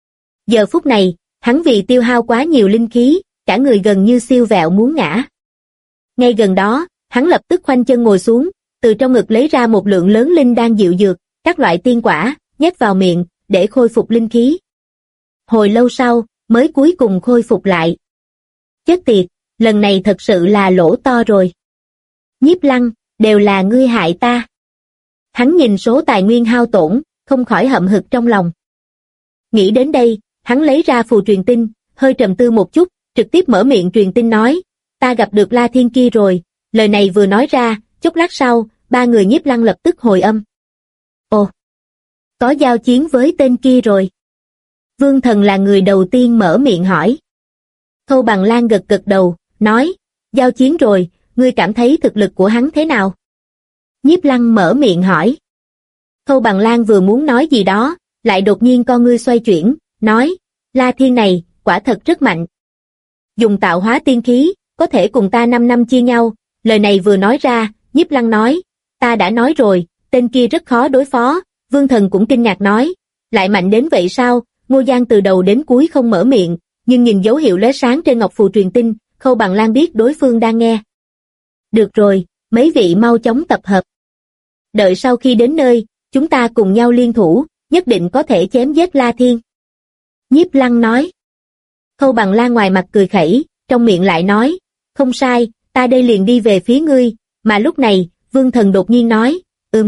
Giờ phút này, hắn vì tiêu hao quá nhiều linh khí, cả người gần như siêu vẹo muốn ngã. Ngay gần đó, hắn lập tức khoanh chân ngồi xuống, từ trong ngực lấy ra một lượng lớn linh đan diệu dược, các loại tiên quả, nhét vào miệng, để khôi phục linh khí. Hồi lâu sau, mới cuối cùng khôi phục lại. Chết tiệt, lần này thật sự là lỗ to rồi. Nhiếp Lăng, đều là ngươi hại ta. Hắn nhìn số tài nguyên hao tổn, không khỏi hậm hực trong lòng. Nghĩ đến đây, hắn lấy ra phù truyền tinh, hơi trầm tư một chút, trực tiếp mở miệng truyền tin nói, ta gặp được La Thiên kia rồi, lời này vừa nói ra, chốc lát sau, 3 người Nhiếp Lăng lập tức hồi âm. Ồ, có giao chiến với tên kia rồi. Vương Thần là người đầu tiên mở miệng hỏi. Khâu Bằng Lan gật gật đầu, nói, giao chiến rồi, ngươi cảm thấy thực lực của hắn thế nào? Nhiếp Lăng mở miệng hỏi. Khâu Bằng Lan vừa muốn nói gì đó, lại đột nhiên con ngươi xoay chuyển, nói, La Thiên này, quả thật rất mạnh. Dùng tạo hóa tiên khí, có thể cùng ta 5 năm chia nhau, lời này vừa nói ra, Nhiếp Lăng nói, ta đã nói rồi, tên kia rất khó đối phó, Vương Thần cũng kinh ngạc nói, lại mạnh đến vậy sao, Ngô Giang từ đầu đến cuối không mở miệng, nhưng nhìn dấu hiệu lóe sáng trên ngọc phù truyền tinh, Khâu Bằng Lan biết đối phương đang nghe. Được rồi, mấy vị mau chóng tập hợp. Đợi sau khi đến nơi, chúng ta cùng nhau liên thủ, nhất định có thể chém giết La Thiên. Nhiếp Lăng nói. Khâu Bằng Lan ngoài mặt cười khẩy, trong miệng lại nói, không sai, ta đây liền đi về phía ngươi, mà lúc này, Vương Thần đột nhiên nói,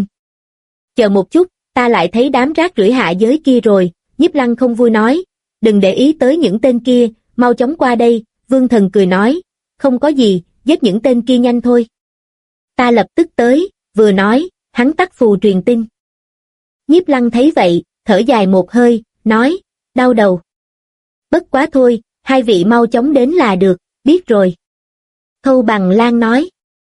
chờ một chút, ta lại thấy đám rác rưởi hạ giới kia rồi, Nhiếp Lăng không vui nói, đừng để ý tới những tên kia, mau chóng qua đây, Vương Thần cười nói, không có gì, giết những tên kia nhanh thôi. Ta lập tức tới, vừa nói, hắn tắt phù truyền tin. Nhiếp Lăng thấy vậy, thở dài một hơi, nói, đau đầu. Bất quá thôi, hai vị mau chóng đến là được, biết rồi. Khâu Bằng Lan nói.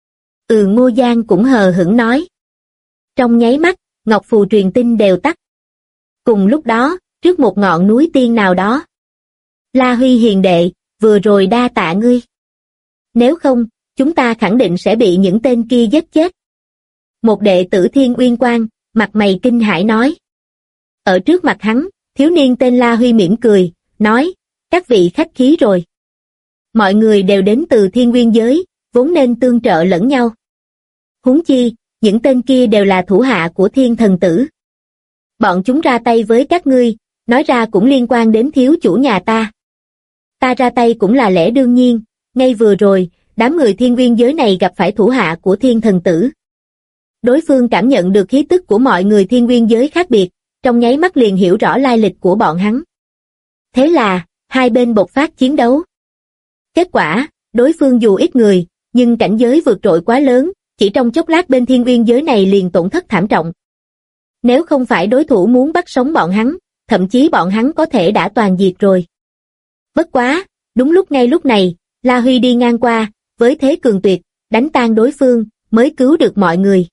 Ngô Giang cũng hờ hững nói. Trong nháy mắt, ngọc phù truyền tin đều tắt. Cùng lúc đó, trước một ngọn núi tiên nào đó. La Huy hiền đệ, vừa rồi đa tạ ngươi. Nếu không, chúng ta khẳng định sẽ bị những tên kia giết chết. Một đệ tử Thiên Uyên Quang, mặt mày kinh hãi nói. Ở trước mặt hắn, thiếu niên tên La Huy mỉm cười, nói, các vị khách khí rồi. Mọi người đều đến từ Thiên Nguyên giới, vốn nên tương trợ lẫn nhau. Huống chi, những tên kia đều là thủ hạ của Thiên Thần Tử. Bọn chúng ra tay với các ngươi, nói ra cũng liên quan đến thiếu chủ nhà ta. Ta ra tay cũng là lẽ đương nhiên, ngay vừa rồi, đám người Thiên Nguyên giới này gặp phải thủ hạ của Thiên Thần Tử. Đối phương cảm nhận được khí tức của mọi người Thiên Nguyên giới khác biệt, trong nháy mắt liền hiểu rõ lai lịch của bọn hắn. Thế là, hai bên bộc phát chiến đấu. Kết quả, đối phương dù ít người, nhưng cảnh giới vượt trội quá lớn, chỉ trong chốc lát bên Thiên Nguyên giới này liền tổn thất thảm trọng. Nếu không phải đối thủ muốn bắt sống bọn hắn, thậm chí bọn hắn có thể đã toàn diệt rồi. Bất quá, đúng ngay lúc này, La Huy đi ngang qua, với thế cường tuyệt, đánh tan đối phương, mới cứu được mọi người.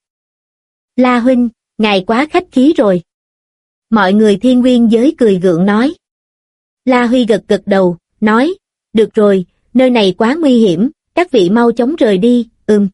La huynh, ngài quá khách khí rồi. Mọi người Thiên Nguyên giới cười gượng nói. La Huy gật gật đầu, nói, được rồi, nơi này quá nguy hiểm, các vị mau chóng rời đi,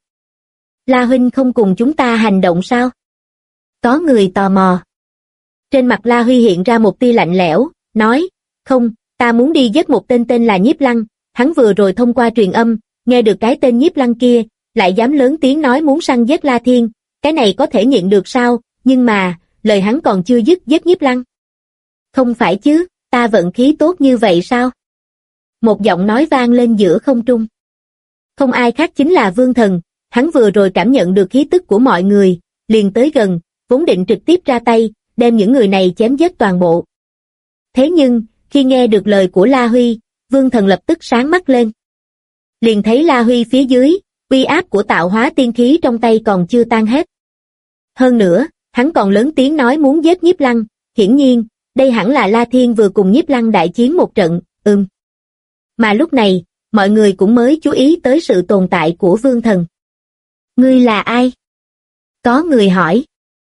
La huynh không cùng chúng ta hành động sao? Có người tò mò. Trên mặt La Huy hiện ra một tia lạnh lẽo, nói, không, ta muốn đi giết một tên là Nhiếp Lăng, hắn vừa rồi thông qua truyền âm, nghe được cái tên Nhiếp Lăng kia, lại dám lớn tiếng nói muốn săn giết La Thiên, cái này có thể nhịn được sao, nhưng mà, lời hắn còn chưa dứt giết Nhiếp Lăng. Không phải chứ, ta vận khí tốt như vậy sao? Một giọng nói vang lên giữa không trung. Không ai khác chính là Vương Thần, hắn vừa rồi cảm nhận được khí tức của mọi người, liền tới gần, vốn định trực tiếp ra tay, đem những người này chém giết toàn bộ. Thế nhưng, khi nghe được lời của La Huy, Vương Thần lập tức sáng mắt lên. Liền thấy La Huy phía dưới, uy áp của tạo hóa tiên khí trong tay còn chưa tan hết. Hơn nữa, hắn còn lớn tiếng nói muốn giết Nhiếp Lăng, hiển nhiên, đây hẳn là La Thiên vừa cùng Nhiếp Lăng đại chiến một trận, Mà lúc này, mọi người cũng mới chú ý tới sự tồn tại của Vương Thần. Ngươi là ai? Có người hỏi.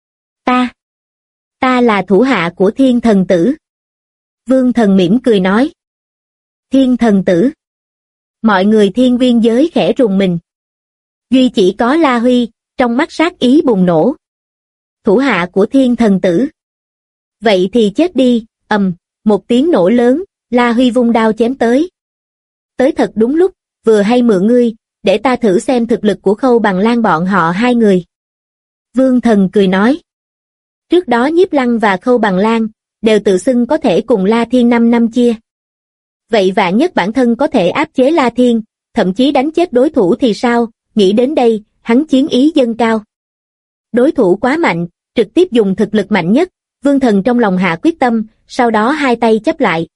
Ta là thủ hạ của Thiên Thần Tử. Vương Thần mỉm cười nói. Thiên Thần Tử. Mọi người Thiên Nguyên giới khẽ rùng mình. Duy chỉ có La Huy, trong mắt sát ý bùng nổ. Thủ hạ của Thiên Thần Tử. Vậy thì chết đi, một tiếng nổ lớn, La Huy vung đao chém tới. Tới thật đúng lúc, vừa hay mượn ngươi, để ta thử xem thực lực của Khâu Bằng Lan bọn họ hai người. Vương Thần cười nói. Trước đó Nhiếp Lăng và Khâu Bằng Lan, đều tự xưng có thể cùng La Thiên 5 năm chia. Vậy vạn nhất bản thân có thể áp chế La Thiên, thậm chí đánh chết đối thủ thì sao, nghĩ đến đây, hắn chiến ý dâng cao. Đối thủ quá mạnh, trực tiếp dùng thực lực mạnh nhất, Vương Thần trong lòng hạ quyết tâm, sau đó hai tay chấp lại.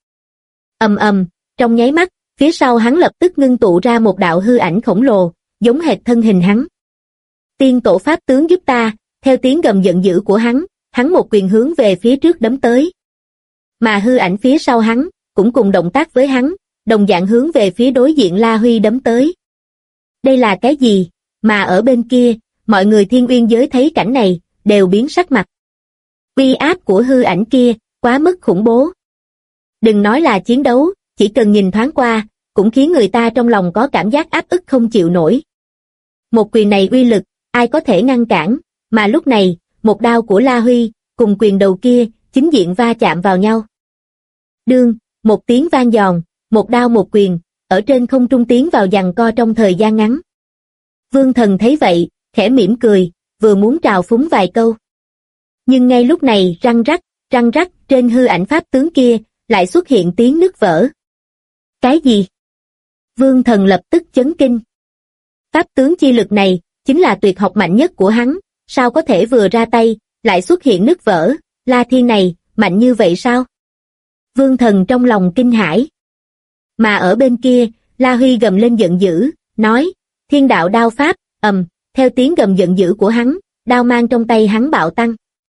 Trong nháy mắt, phía sau hắn lập tức ngưng tụ ra một đạo hư ảnh khổng lồ, giống hệt thân hình hắn. Tiên tổ pháp tướng giúp ta, theo tiếng gầm giận dữ của hắn một quyền hướng về phía trước đấm tới. Mà hư ảnh phía sau hắn, cũng cùng động tác với hắn, đồng dạng hướng về phía đối diện La Huy đấm tới. Đây là cái gì? Mà ở bên kia, mọi người Thiên Uyên giới thấy cảnh này, đều biến sắc mặt. Uy áp của hư ảnh kia, quá mức khủng bố. Đừng nói là chiến đấu, chỉ cần nhìn thoáng qua, cũng khiến người ta trong lòng có cảm giác áp ức không chịu nổi. Một quyền này uy lực, ai có thể ngăn cản, mà lúc này, một đao của La Huy, cùng quyền đầu kia, chính diện va chạm vào nhau. Đương, một tiếng vang giòn, một đao một quyền, ở trên không trung tiến vào giằng co trong thời gian ngắn. Vương Thần thấy vậy, khẽ mỉm cười, vừa muốn trào phúng vài câu. Nhưng ngay lúc này răng rắc, trên hư ảnh pháp tướng kia, lại xuất hiện tiếng nứt vỡ. Cái gì? Vương Thần lập tức chấn kinh. Pháp tướng chi lực này, chính là tuyệt học mạnh nhất của hắn, sao có thể vừa ra tay, lại xuất hiện nứt vỡ, La Thiên này, mạnh như vậy sao? Vương Thần trong lòng kinh hãi. Mà ở bên kia, La Huy gầm lên giận dữ, nói, Thiên đạo đao pháp, theo tiếng gầm giận dữ của hắn, đao mang trong tay hắn bạo tăng.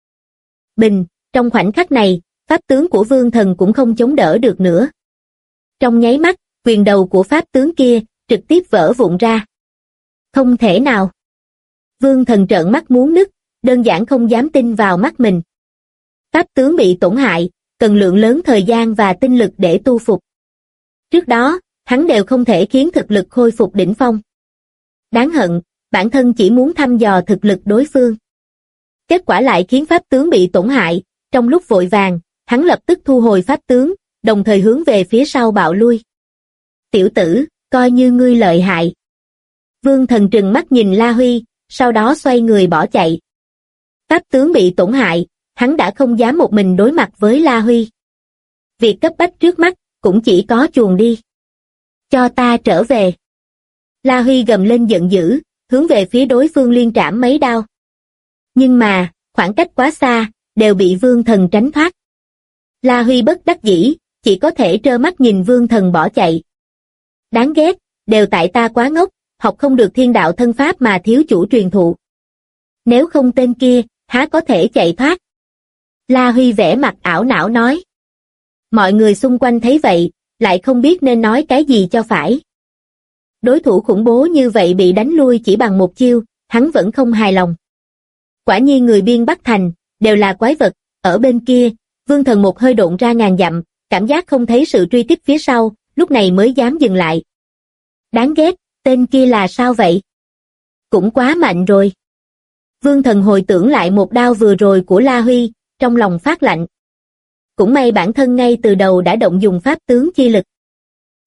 Bình, trong khoảnh khắc này, pháp tướng của Vương Thần cũng không chống đỡ được nữa. Trong nháy mắt, quyền đầu của pháp tướng kia, trực tiếp vỡ vụn ra. Không thể nào. Vương Thần trợn mắt muốn nứt, đơn giản không dám tin vào mắt mình. Pháp tướng bị tổn hại, cần lượng lớn thời gian và tinh lực để tu phục. Trước đó, hắn đều không thể khiến thực lực khôi phục đỉnh phong. Đáng hận, bản thân chỉ muốn thăm dò thực lực đối phương. Kết quả lại khiến pháp tướng bị tổn hại, trong lúc vội vàng, hắn lập tức thu hồi pháp tướng, đồng thời hướng về phía sau bạo lui. Tiểu tử, coi như ngươi lợi hại. Vương Thần trừng mắt nhìn La Huy, sau đó xoay người bỏ chạy. Pháp tướng bị tổn hại, hắn đã không dám một mình đối mặt với La Huy. Việc cấp bách trước mắt, cũng chỉ có chuồn đi. Cho ta trở về. La Huy gầm lên giận dữ, hướng về phía đối phương liên trảm mấy đao. Nhưng mà, khoảng cách quá xa, đều bị Vương Thần tránh thoát. La Huy bất đắc dĩ, chỉ có thể trơ mắt nhìn Vương Thần bỏ chạy. Đáng ghét, đều tại ta quá ngốc, học không được thiên đạo thân pháp mà thiếu chủ truyền thụ. Nếu không tên kia, há có thể chạy thoát. La Huy vẻ mặt ảo não nói. Mọi người xung quanh thấy vậy, lại không biết nên nói cái gì cho phải. Đối thủ khủng bố như vậy bị đánh lui chỉ bằng một chiêu, hắn vẫn không hài lòng. Quả nhiên người biên Bắc Thành, đều là quái vật, ở bên kia, Vương Thần một hơi độn ra ngàn dặm, cảm giác không thấy sự truy tiếp phía sau, lúc này mới dám dừng lại. Đáng ghét, tên kia là sao vậy? Cũng quá mạnh rồi. Vương Thần hồi tưởng lại một đao vừa rồi của La Huy, trong lòng phát lạnh. Cũng may bản thân ngay từ đầu đã động dùng pháp tướng chi lực.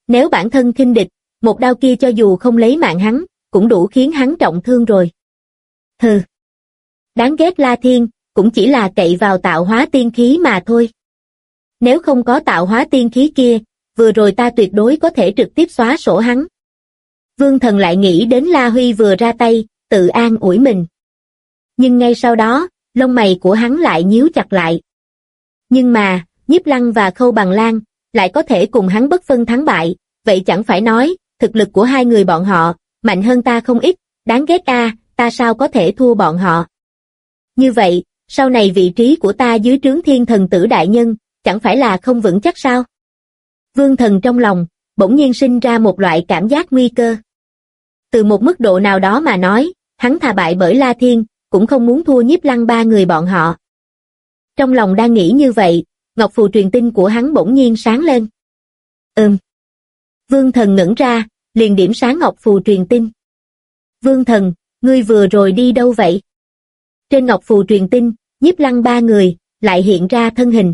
Nếu bản thân khinh địch, một đao kia cho dù không lấy mạng hắn, cũng đủ khiến hắn trọng thương rồi. Hừ. Đáng ghét La Thiên, cũng chỉ là cậy vào tạo hóa tiên khí mà thôi. Nếu không có tạo hóa tiên khí kia, vừa rồi ta tuyệt đối có thể trực tiếp xóa sổ hắn. Vương Thần lại nghĩ đến La Huy vừa ra tay, tự an ủi mình. Nhưng ngay sau đó, lông mày của hắn lại nhíu chặt lại. Nhưng mà, Nhiếp Lăng và Khâu Bằng Lan lại có thể cùng hắn bất phân thắng bại, vậy chẳng phải nói, thực lực của hai người bọn họ mạnh hơn ta không ít, đáng ghét a, ta sao có thể thua bọn họ. Như vậy, sau này vị trí của ta dưới trướng Thiên Thần Tử đại nhân, chẳng phải là không vững chắc sao? Vương Thần trong lòng, bỗng nhiên sinh ra một loại cảm giác nguy cơ. Từ một mức độ nào đó mà nói, hắn thà bại bởi La Thiên, cũng không muốn thua Nhiếp Lăng ba người bọn họ. Trong lòng đang nghĩ như vậy, ngọc phù truyền tin của hắn bỗng nhiên sáng lên. Vương Thần ngẩn ra, liền điểm sáng ngọc phù truyền tin. Vương Thần, ngươi vừa rồi đi đâu vậy? Trên ngọc phù truyền tin, Nhiếp Lăng ba người lại hiện ra thân hình.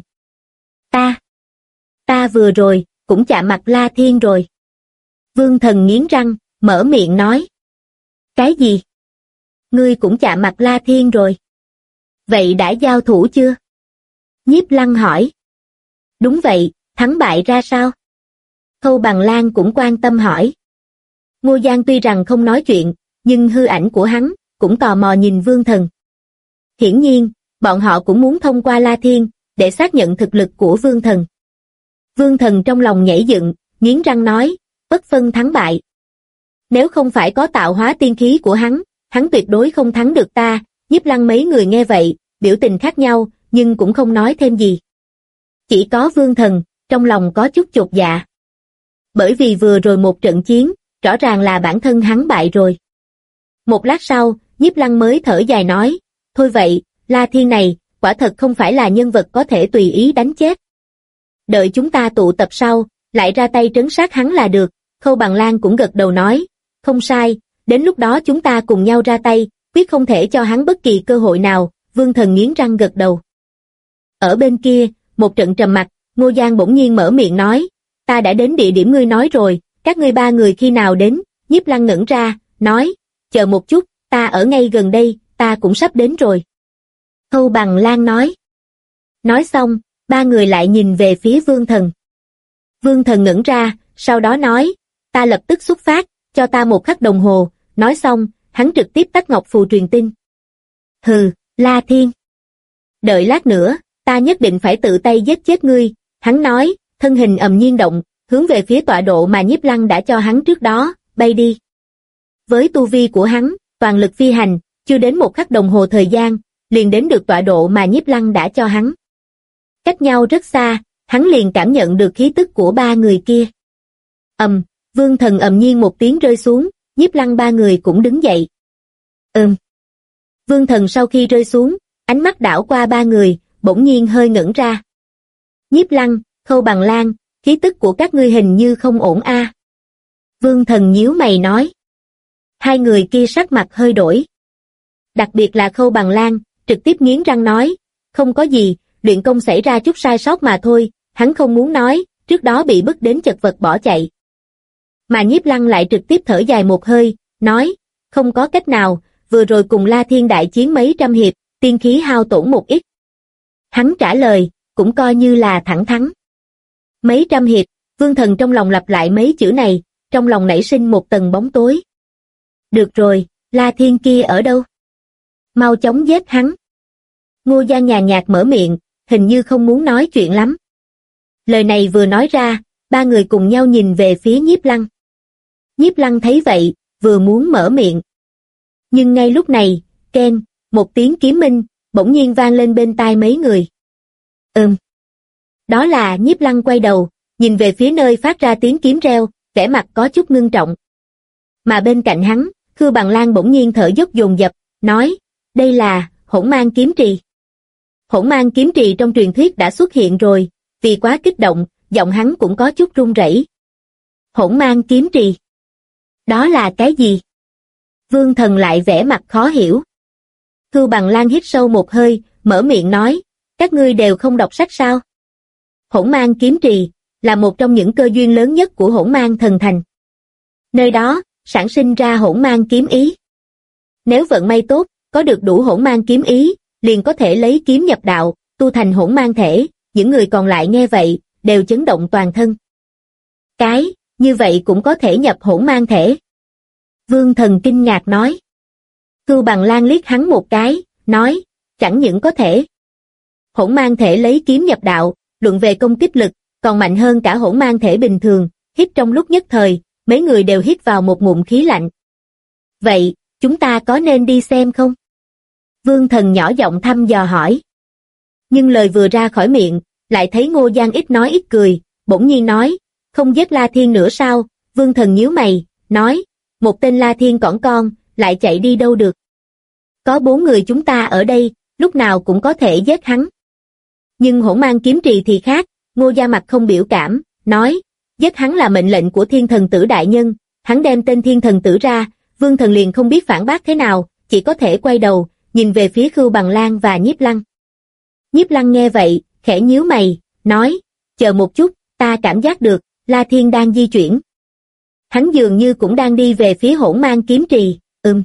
Ta vừa rồi cũng chạm mặt La Thiên rồi. Vương Thần nghiến răng, mở miệng nói. Cái gì? Ngươi cũng chạm mặt La Thiên rồi. Vậy đã giao thủ chưa? Nhiếp Lăng hỏi. Đúng vậy, thắng bại ra sao? Khâu Bằng Lan cũng quan tâm hỏi. Ngô Giang tuy rằng không nói chuyện, nhưng hư ảnh của hắn cũng tò mò nhìn Vương Thần. Hiển nhiên, bọn họ cũng muốn thông qua La Thiên để xác nhận thực lực của Vương Thần. Vương Thần trong lòng nhảy dựng, nghiến răng nói, bất phân thắng bại. Nếu không phải có tạo hóa tiên khí của hắn tuyệt đối không thắng được ta. Nhiếp Lăng mấy người nghe vậy, biểu tình khác nhau, nhưng cũng không nói thêm gì. Chỉ có Vương Thần, trong lòng có chút chột dạ. Bởi vì vừa rồi một trận chiến, rõ ràng là bản thân hắn bại rồi. Một lát sau, Nhiếp Lăng mới thở dài nói, thôi vậy, La Thiên này, quả thật không phải là nhân vật có thể tùy ý đánh chết. Đợi chúng ta tụ tập sau, lại ra tay trấn sát hắn là được. Khâu Bằng Lan cũng gật đầu nói, không sai, đến lúc đó chúng ta cùng nhau ra tay, quyết không thể cho hắn bất kỳ cơ hội nào. Vương Thần nghiến răng gật đầu. Ở bên kia, một trận trầm mặc, Ngô Giang bỗng nhiên mở miệng nói, ta đã đến địa điểm ngươi nói rồi, các ngươi ba người khi nào đến? Nhiếp Lăng ngẩn ra, nói, chờ một chút, ta ở ngay gần đây, ta cũng sắp đến rồi. Khâu Bằng Lan nói. Nói xong, ba người lại nhìn về phía Vương Thần. Vương Thần ngẩn ra, sau đó nói, ta lập tức xuất phát, cho ta 1 khắc đồng hồ. Nói xong, hắn trực tiếp tắt ngọc phù truyền tin. Hừ, La Thiên. Đợi lát nữa, ta nhất định phải tự tay giết chết ngươi, hắn nói, thân hình ầm nhiên động, hướng về phía tọa độ mà Nhiếp Lăng đã cho hắn trước đó, bay đi. Với tu vi của hắn, toàn lực phi hành, chưa đến 1 khắc đồng hồ thời gian, liền đến được tọa độ mà Nhiếp Lăng đã cho hắn. Cách nhau rất xa, hắn liền cảm nhận được khí tức của ba người kia. Vương Thần ầm nhiên một tiếng rơi xuống, Nhiếp Lăng ba người cũng đứng dậy. Vương Thần sau khi rơi xuống, ánh mắt đảo qua ba người, bỗng nhiên hơi ngẩn ra. Nhiếp Lăng, Khâu Bằng Lan, khí tức của các ngươi hình như không ổn a. Vương Thần nhíu mày nói. Hai người kia sắc mặt hơi đổi. Đặc biệt là Khâu Bằng Lan, trực tiếp nghiến răng nói, không có gì, luyện công xảy ra chút sai sót mà thôi, hắn không muốn nói, trước đó bị bức đến chật vật bỏ chạy. Mà Nhiếp Lăng lại trực tiếp thở dài một hơi, nói, không có cách nào, vừa rồi cùng La Thiên đại chiến mấy trăm hiệp, tiên khí hao tổn một ít. Hắn trả lời, cũng coi như là thẳng thắn. Mấy trăm hiệp, Vương Thần trong lòng lặp lại mấy chữ này, trong lòng nảy sinh một tầng bóng tối. Được rồi, La Thiên kia ở đâu? Mau chóng giết hắn. Ngô Giang nhàn nhạt mở miệng, hình như không muốn nói chuyện lắm. Lời này vừa nói ra, ba người cùng nhau nhìn về phía Nhiếp Lăng. Nhiếp Lăng thấy vậy, vừa muốn mở miệng. Nhưng ngay lúc này, keng, một tiếng kiếm minh, bỗng nhiên vang lên bên tai mấy người. Đó là Nhiếp Lăng quay đầu, nhìn về phía nơi phát ra tiếng kiếm reo, vẻ mặt có chút ngưng trọng. Mà bên cạnh hắn, Khư Bằng Lan bỗng nhiên thở dốc dồn dập, nói, đây là Hỗn Mang kiếm trì. Hỗn Mang kiếm trì trong truyền thuyết đã xuất hiện rồi, vì quá kích động, giọng hắn cũng có chút run rẩy. Hỗn Mang kiếm trì. Đó là cái gì? Vương Thần lại vẻ mặt khó hiểu. Khư Bằng Lan hít sâu một hơi, mở miệng nói, các ngươi đều không đọc sách sao? Hỗn Mang kiếm trì, là một trong những cơ duyên lớn nhất của Hỗn Mang Thần Thành. Nơi đó, sản sinh ra Hỗn Mang kiếm ý. Nếu vận may tốt, có được đủ Hỗn Mang kiếm ý, liền có thể lấy kiếm nhập đạo, tu thành Hỗn Mang thể. Những người còn lại nghe vậy, đều chấn động toàn thân. Như vậy cũng có thể nhập Hỗn Mang thể. Vương Thần kinh ngạc nói. Cưu Bằng Lan liếc hắn một cái, nói, chẳng những có thể. Hỗn Mang thể lấy kiếm nhập đạo, luận về công kích lực, còn mạnh hơn cả Hỗn Mang thể bình thường. Hít trong lúc nhất thời, mấy người đều hít vào một ngụm khí lạnh. Vậy, chúng ta có nên đi xem không? Vương Thần nhỏ giọng thăm dò hỏi. Nhưng lời vừa ra khỏi miệng, lại thấy Ngô Giang ít nói ít cười, bỗng nhiên nói, không giết La Thiên nữa sao? Vương Thần nhíu mày, nói, một tên La Thiên cỏn con, lại chạy đi đâu được? Có 4 người chúng ta ở đây, lúc nào cũng có thể giết hắn. Nhưng Hỗn Mang kiếm trì thì khác, Ngô Gia mặt không biểu cảm, nói, giết hắn là mệnh lệnh của Thiên Thần Tử đại nhân, hắn đem tên Thiên Thần Tử ra, Vương Thần liền không biết phản bác thế nào, chỉ có thể quay đầu, nhìn về phía Cưu Bằng Lan và Nhiếp Lăng. Nhiếp Lăng nghe vậy, khẽ nhíu mày, nói, chờ một chút, ta cảm giác được, La Thiên đang di chuyển. Hắn dường như cũng đang đi về phía Hỗn Mang kiếm trì,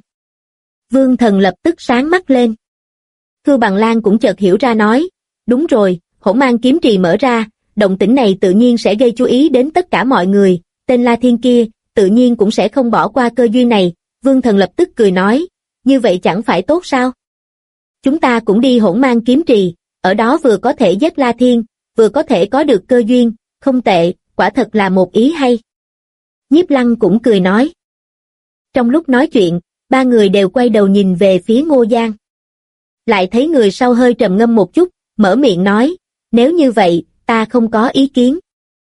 Vương Thần lập tức sáng mắt lên. Cưu Bằng Lan cũng chợt hiểu ra nói, đúng rồi, Hỗn Mang kiếm trì mở ra, động tĩnh này tự nhiên sẽ gây chú ý đến tất cả mọi người, tên La Thiên kia, tự nhiên cũng sẽ không bỏ qua cơ duyên này. Vương Thần lập tức cười nói, như vậy chẳng phải tốt sao? Chúng ta cũng đi Hỗn Mang kiếm trì, ở đó vừa có thể giết La Thiên, vừa có thể có được cơ duyên, không tệ, quả thật là một ý hay. Nhiếp Lăng cũng cười nói. Trong lúc nói chuyện, 3 người đều quay đầu nhìn về phía Ngô Giang. Lại thấy người sau hơi trầm ngâm một chút, mở miệng nói, nếu như vậy, ta không có ý kiến.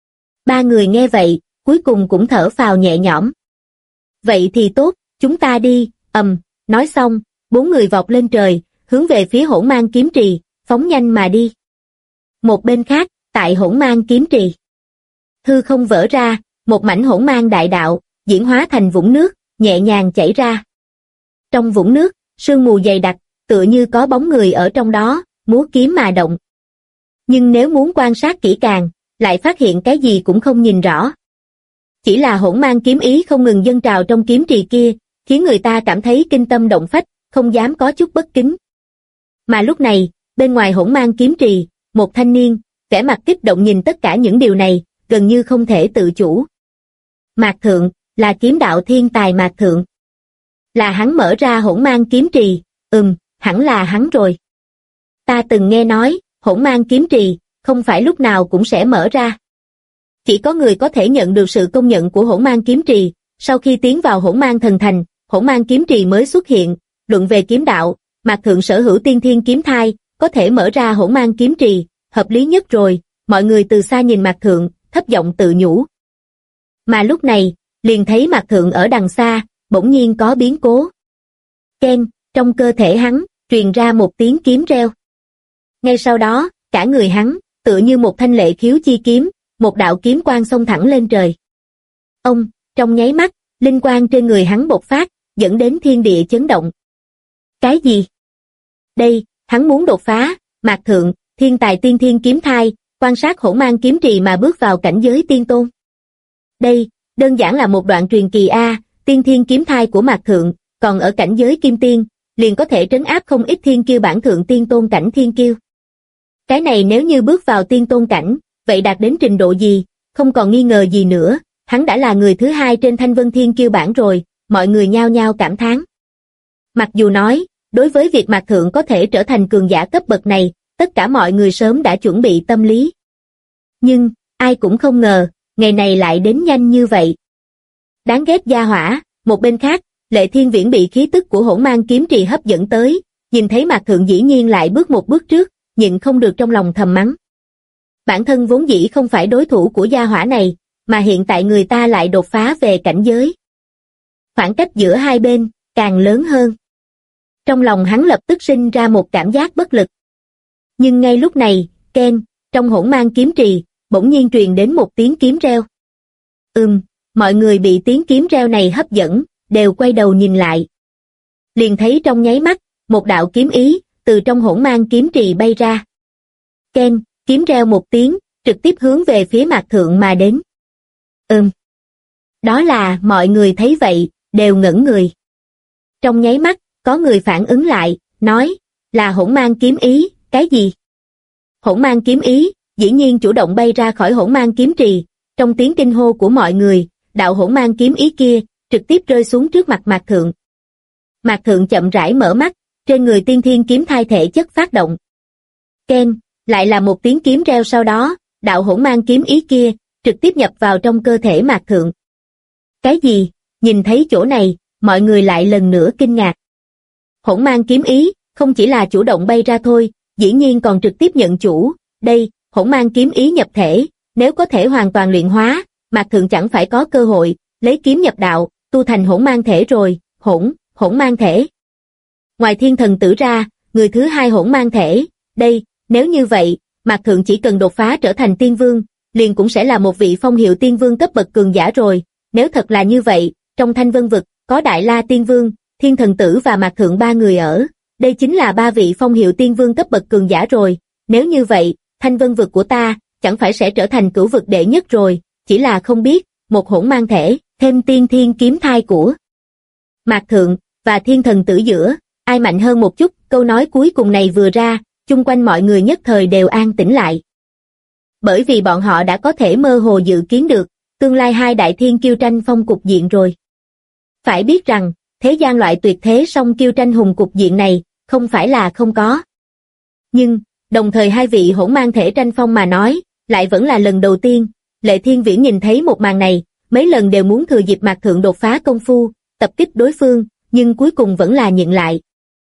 3 người nghe vậy, cuối cùng cũng thở phào nhẹ nhõm. Vậy thì tốt, chúng ta đi, nói xong, 4 người vọt lên trời, hướng về phía Hỗn Mang kiếm trì, phóng nhanh mà đi. Một bên khác, tại Hỗn Mang kiếm trì, hư không vỡ ra, một mảnh hỗn mang đại đạo, diễn hóa thành vũng nước, nhẹ nhàng chảy ra. Trong vũng nước, sương mù dày đặc, tựa như có bóng người ở trong đó, múa kiếm mà động. Nhưng nếu muốn quan sát kỹ càng, lại phát hiện cái gì cũng không nhìn rõ. Chỉ là Hỗn Mang kiếm ý không ngừng dâng trào trong kiếm trì kia, khiến người ta cảm thấy kinh tâm động phách, không dám có chút bất kính. Mà lúc này, bên ngoài Hỗn Mang kiếm trì, một thanh niên, vẻ mặt kích động nhìn tất cả những điều này, gần như không thể tự chủ. Mạc Thượng, là kiếm đạo thiên tài Mạc Thượng. Là hắn mở ra Hỗn Mang kiếm trì, hẳn là hắn rồi. Ta từng nghe nói, Hỗn Mang kiếm trì, không phải lúc nào cũng sẽ mở ra. Chỉ có người có thể nhận được sự công nhận của Hỗn Mang kiếm trì, sau khi tiến vào Hỗn Mang thần thành, Hỗn Mang kiếm trì mới xuất hiện. Luận về kiếm đạo, Mạc Thượng sở hữu tiên thiên kiếm thai, có thể mở ra Hỗn Mang kiếm trì, hợp lý nhất rồi. Mọi người từ xa nhìn Mạc Thượng, thấp giọng tự nhủ. Mà lúc này, liền thấy Mạc Thượng ở đằng xa, bỗng nhiên có biến cố. Keng, trong cơ thể hắn, truyền ra một tiếng kiếm reo. Ngay sau đó, cả người hắn, tựa như một thanh lệ khiếu chi kiếm, một đạo kiếm quang xông thẳng lên trời. Trong nháy mắt, linh quang trên người hắn bộc phát, dẫn đến thiên địa chấn động. Cái gì? Đây, hắn muốn đột phá, Mạc Thượng, thiên tài tiên thiên kiếm thai, quan sát Hỗn Mang kiếm trì mà bước vào cảnh giới tiên tôn. Đây, đơn giản là một đoạn truyền kỳ a, tiên thiên kiếm thai của Mạc Thượng, còn ở cảnh giới kim tiên, liền có thể trấn áp không ít thiên kiêu bản thượng tiên tôn cảnh thiên kiêu. Cái này nếu như bước vào tiên tôn cảnh, vậy đạt đến trình độ gì, không còn nghi ngờ gì nữa, hắn đã là người thứ 2 trên Thanh Vân Thiên Kiêu bảng rồi, mọi người nhao nhao cảm thán. Mặc dù nói, đối với việc Mạc Thượng có thể trở thành cường giả cấp bậc này, tất cả mọi người sớm đã chuẩn bị tâm lý. Nhưng, ai cũng không ngờ, ngày này lại đến nhanh như vậy. Đáng ghét gia hỏa. Một bên khác, Lệ Thiên Viễn bị khí tức của Hỗn Mang kiếm trì hấp dẫn tới, nhìn thấy Mạc Thượng dĩ nhiên lại bước một bước trước, nhịn không được trong lòng thầm mắng. Bản thân vốn dĩ không phải đối thủ của gia hỏa này, mà hiện tại người ta lại đột phá về cảnh giới. Khoảng cách giữa hai bên, càng lớn hơn. Trong lòng hắn lập tức sinh ra một cảm giác bất lực. Nhưng ngay lúc này, keng, trong Hỗn Mang kiếm trì, bỗng nhiên truyền đến một tiếng kiếm reo. Mọi người bị tiếng kiếm reo này hấp dẫn, đều quay đầu nhìn lại. Liền thấy trong nháy mắt, một đạo kiếm ý, từ trong Hỗn Mang kiếm trì bay ra. Keng, kiếm reo một tiếng, trực tiếp hướng về phía Mạc Thượng mà đến. Đó là, mọi người thấy vậy, đều ngẩn người. Trong nháy mắt, có người phản ứng lại, nói, là Hỗn Mang Kiếm Ý, cái gì? Hỗn Mang Kiếm Ý, dĩ nhiên chủ động bay ra khỏi Hỗn Mang Kiếm Trì, trong tiếng kinh hô của mọi người, đạo Hỗn Mang Kiếm Ý kia, trực tiếp rơi xuống trước mặt Mạc Thượng. Mạc Thượng chậm rãi mở mắt, trên người tiên thiên kiếm thai thể chất phát động. Keng, lại là một tiếng kiếm reo, sau đó, đạo Hỗn Mang Kiếm Ý kia, trực tiếp nhập vào trong cơ thể Mạc Thượng. Cái gì? Nhìn thấy chỗ này, mọi người lại lần nữa kinh ngạc. Hỗn Mang Kiếm Ý, không chỉ là chủ động bay ra thôi, dĩ nhiên còn trực tiếp nhận chủ. Đây, Hỗn Mang Kiếm Ý nhập thể, nếu có thể hoàn toàn luyện hóa, Mạc Thượng chẳng phải có cơ hội, lấy kiếm nhập đạo, tu thành Hỗn Mang thể rồi, Hỗn Mang thể. Ngoài Thiên Thần Tử ra, người thứ hai Hỗn Mang thể, đây, nếu như vậy, Mạc Thượng chỉ cần đột phá trở thành tiên vương, liền cũng sẽ là một vị phong hiệu tiên vương cấp bậc cường giả rồi. Nếu thật là như vậy, trong Thanh Vân Vực, có Đại La Tiên Vương, Thiên Thần Tử và Mạc Thượng ba người ở, đây chính là ba vị phong hiệu tiên vương cấp bậc cường giả rồi. Nếu như vậy, Thanh Vân Vực của ta, chẳng phải sẽ trở thành cửu vực đệ nhất rồi, chỉ là không biết, một Hỗn Mang thể, thêm tiên thiên kiếm thai của Mạc Thượng, và Thiên Thần Tử giữa, ai mạnh hơn một chút, câu nói cuối cùng này vừa ra, chung quanh mọi người nhất thời đều an tĩnh lại. Bởi vì bọn họ đã có thể mơ hồ dự kiến được, tương lai hai đại thiên kiêu tranh phong cục diện rồi. Phải biết rằng, thế gian loại tuyệt thế song kiêu tranh hùng cục diện này, không phải là không có. Nhưng, đồng thời hai vị Hỗn Mang thể tranh phong mà nói, lại vẫn là lần đầu tiên. Lệ Thiên Viễn nhìn thấy một màn này, mấy lần đều muốn thừa dịp Mạc Thượng đột phá công phu, tập kích đối phương, nhưng cuối cùng vẫn là nhịn lại.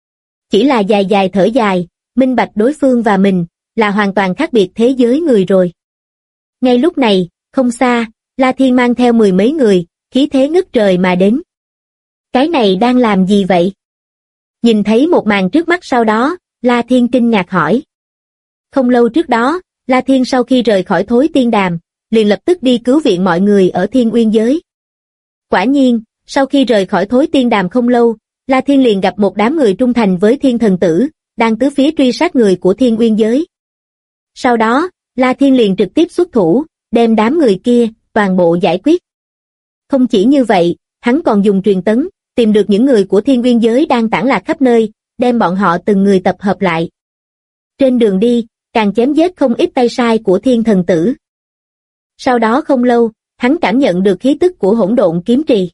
Chỉ là dài dài thở dài, minh bạch đối phương và mình, là hoàn toàn khác biệt thế giới người rồi. Ngay lúc này, không xa, La Thiên mang theo mười mấy người, khí thế ngất trời mà đến. Cái này đang làm gì vậy? Nhìn thấy một màn trước mắt sau đó, La Thiên kinh ngạc hỏi. Không lâu trước đó, La Thiên sau khi rời khỏi Thối Tiên Đàm, liền lập tức đi cứu viện mọi người ở Thiên Uyên giới. Quả nhiên, sau khi rời khỏi Thối Tiên Đàm không lâu, La Thiên liền gặp một đám người trung thành với Thiên Thần Tử, đang tứ phía truy sát người của Thiên Uyên giới. Sau đó, La Thiên liền trực tiếp xuất thủ, đem đám người kia, toàn bộ giải quyết. Không chỉ như vậy, hắn còn dùng truyền tấn, tìm được những người của Thiên Uyên giới đang tản lạc khắp nơi, đem bọn họ từng người tập hợp lại. Trên đường đi, càng chém giết không ít tay sai của Thiên Thần Tử. Sau đó không lâu, hắn cảm nhận được khí tức của Hỗn Độn Kiếm Trì.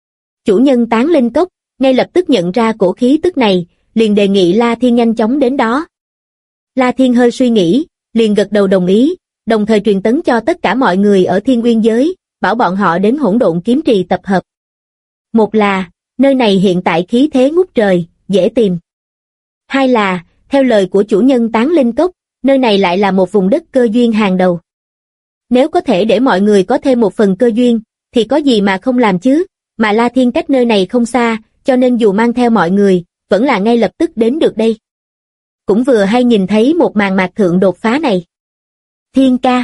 Chủ nhân Tán Linh Cốc, ngay lập tức nhận ra cổ khí tức này, liền đề nghị La Thiên nhanh chóng đến đó. La Thiên hơi suy nghĩ, liền gật đầu đồng ý, đồng thời truyền tấn cho tất cả mọi người ở Thiên Uyên giới, bảo bọn họ đến Hỗn Độn Kiếm Trì tập hợp. Một là, nơi này hiện tại khí thế ngút trời, dễ tìm. Hai là, theo lời của chủ nhân Tán Linh Cốc, nơi này lại là một vùng đất cơ duyên hàng đầu. Nếu có thể để mọi người có thêm một phần cơ duyên, thì có gì mà không làm chứ, mà La Thiên cách nơi này không xa, cho nên dù mang theo mọi người, vẫn là ngay lập tức đến được đây. Cũng vừa hay nhìn thấy một màn Mạc Thượng đột phá này. Thiên ca.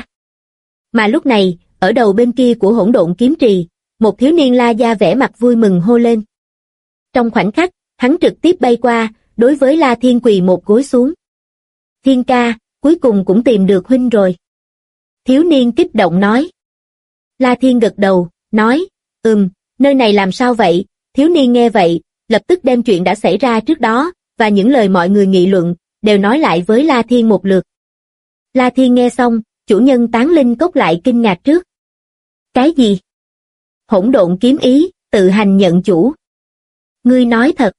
Mà lúc này, ở đầu bên kia của Hỗn Độn Kiếm Trì, một thiếu niên La Gia vẻ mặt vui mừng hô lên. Trong khoảnh khắc, hắn trực tiếp bay qua, đối với La Thiên quỳ một gối xuống. Thiên ca, cuối cùng cũng tìm được huynh rồi. Thiếu niên kích động nói. La Thiên gật đầu, nói, nơi này làm sao vậy? Thiếu niên nghe vậy, lập tức đem chuyện đã xảy ra trước đó, và những lời mọi người nghị luận, đều nói lại với La Thiên một lượt. La Thiên nghe xong, chủ nhân Tán Linh Cốc lại kinh ngạc trước. Cái gì? Hỗn Độn Kiếm Ý, tự hành nhận chủ. Ngươi nói thật.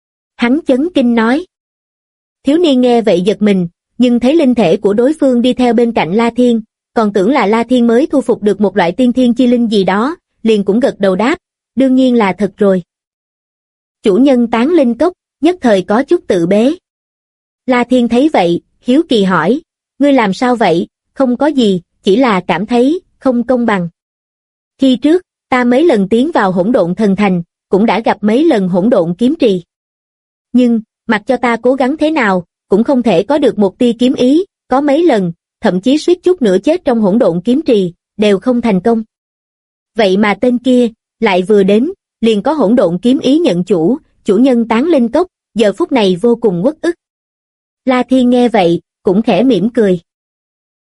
Hắn chấn kinh nói. Thiếu niên nghe vậy giật mình, nhưng thấy linh thể của đối phương đi theo bên cạnh La Thiên, còn tưởng là La Thiên mới thu phục được một loại tiên thiên chi linh gì đó, liền cũng gật đầu đáp, đương nhiên là thật rồi. Chủ nhân Tán Linh Cốc, nhất thời có chút tự bế. La Thiên thấy vậy, hiếu kỳ hỏi, ngươi làm sao vậy? Không có gì, chỉ là cảm thấy không công bằng. Khi trước, ta mấy lần tiến vào Hỗn Độn Thần Thành, cũng đã gặp mấy lần Hỗn Độn Kiếm Trì. Nhưng, mặc cho ta cố gắng thế nào, cũng không thể có được một tia kiếm ý, có mấy lần, thậm chí suýt chút nữa chết trong Hỗn Độn Kiếm Trì, đều không thành công. Vậy mà tên kia, lại vừa đến, liền có Hỗn Độn Kiếm Ý nhận chủ, chủ nhân Tán Linh Cốc, giờ phút này vô cùng uất ức. La Thiên nghe vậy, cũng khẽ mỉm cười.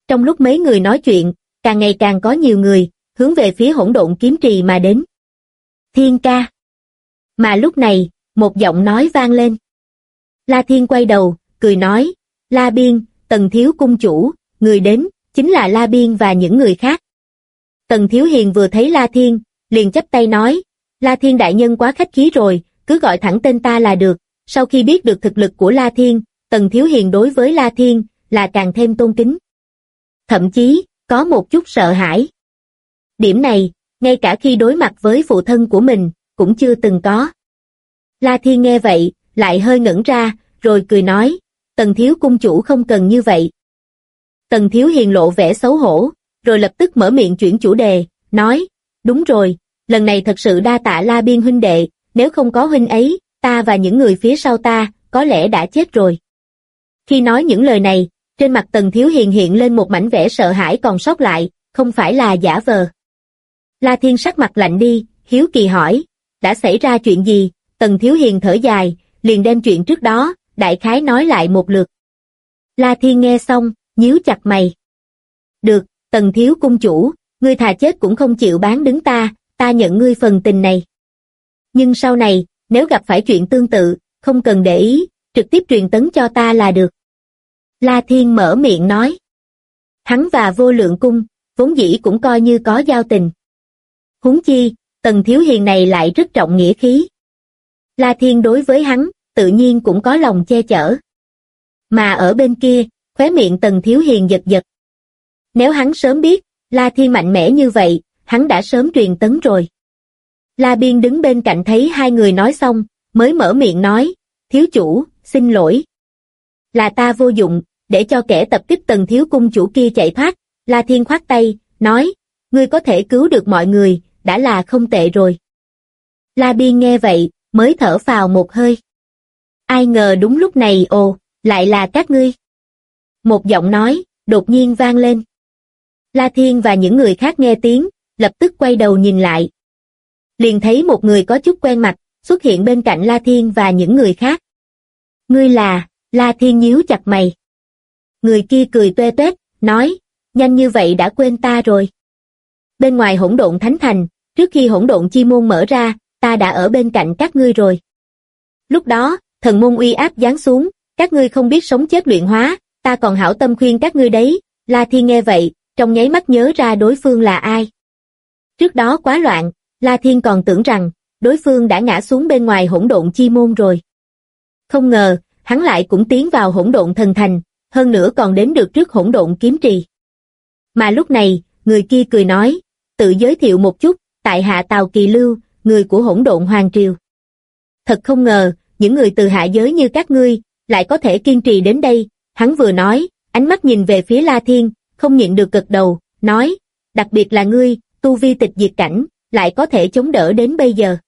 Trong lúc mấy người nói chuyện, càng ngày càng có nhiều người, hướng về phía hỗn độn kiếm trì mà đến. Thiên ca. Mà lúc này, một giọng nói vang lên. La Thiên quay đầu, cười nói, La Biên, Tần Thiếu cung chủ, người đến, chính là La Biên và những người khác. Tần Thiếu Hiền vừa thấy La Thiên, liền chắp tay nói, La Thiên đại nhân quá khách khí rồi, cứ gọi thẳng tên ta là được. Sau khi biết được thực lực của La Thiên, Tần Thiếu Hiền đối với La Thiên là càng thêm tôn kính. Thậm chí, có một chút sợ hãi. Điểm này, ngay cả khi đối mặt với phụ thân của mình, cũng chưa từng có. La Thiên nghe vậy, lại hơi ngẩn ra, rồi cười nói, Tần Thiếu cung chủ không cần như vậy. Tần Thiếu Hiền lộ vẻ xấu hổ, rồi lập tức mở miệng chuyển chủ đề, nói, đúng rồi, lần này thật sự đa tạ La Biên huynh đệ, nếu không có huynh ấy, ta và những người phía sau ta, có lẽ đã chết rồi. Khi nói những lời này, trên mặt Tần Thiếu Hiền hiện lên một mảnh vẻ sợ hãi còn sót lại, không phải là giả vờ. La Thiên sắc mặt lạnh đi, hiếu kỳ hỏi, đã xảy ra chuyện gì? Tần Thiếu Hiền thở dài, liền đem chuyện trước đó, đại khái nói lại một lượt. La Thiên nghe xong, nhíu chặt mày. Được, Tần Thiếu cung chủ, ngươi thà chết cũng không chịu bán đứng ta, ta nhận ngươi phần tình này. Nhưng sau này, nếu gặp phải chuyện tương tự, không cần để ý, trực tiếp truyền tấn cho ta là được. La Thiên mở miệng nói. Hắn và Vô Lượng Cung, vốn dĩ cũng coi như có giao tình. Huống chi, Tần Thiếu Hiền này lại rất trọng nghĩa khí. La Thiên đối với hắn, tự nhiên cũng có lòng che chở. Mà ở bên kia, khóe miệng Tần Thiếu Hiền giật giật. Nếu hắn sớm biết, La Thiên mạnh mẽ như vậy, hắn đã sớm truyền tấn rồi. La Biên đứng bên cạnh thấy hai người nói xong, mới mở miệng nói, thiếu chủ, xin lỗi. Là ta vô dụng, để cho kẻ tập kích Tần Thiếu cung chủ kia chạy thoát. La Thiên khoát tay, nói, ngươi có thể cứu được mọi người, đã là không tệ rồi. La Biên nghe vậy, mới thở phào một hơi. Ai ngờ đúng lúc này lại là các ngươi. Một giọng nói, đột nhiên vang lên. La Thiên và những người khác nghe tiếng, lập tức quay đầu nhìn lại. Liền thấy một người có chút quen mặt, xuất hiện bên cạnh La Thiên và những người khác. Ngươi là, La Thiên nhíu chặt mày. Người kia cười tuê tuét, nói, nhanh như vậy đã quên ta rồi. Bên ngoài hỗn độn thánh thành, trước khi hỗn độn chi môn mở ra, ta đã ở bên cạnh các ngươi rồi. Lúc đó, thần môn uy áp giáng xuống, các ngươi không biết sống chết luyện hóa, ta còn hảo tâm khuyên các ngươi đấy. La Thiên nghe vậy, trong nháy mắt nhớ ra đối phương là ai. Trước đó quá loạn, La Thiên còn tưởng rằng, đối phương đã ngã xuống bên ngoài hỗn độn chi môn rồi. Không ngờ, hắn lại cũng tiến vào hỗn độn thần thành, hơn nữa còn đến được trước hỗn độn kiếm trì. Mà lúc này, người kia cười nói, tự giới thiệu một chút, tại hạ Tào Kỳ Lưu, người của hỗn độn hoàng triều. Thật không ngờ, những người từ hạ giới như các ngươi, lại có thể kiên trì đến đây. Hắn vừa nói, ánh mắt nhìn về phía La Thiên, không nhịn được gật đầu, nói, đặc biệt là ngươi, tu vi tịch diệt cảnh, lại có thể chống đỡ đến bây giờ.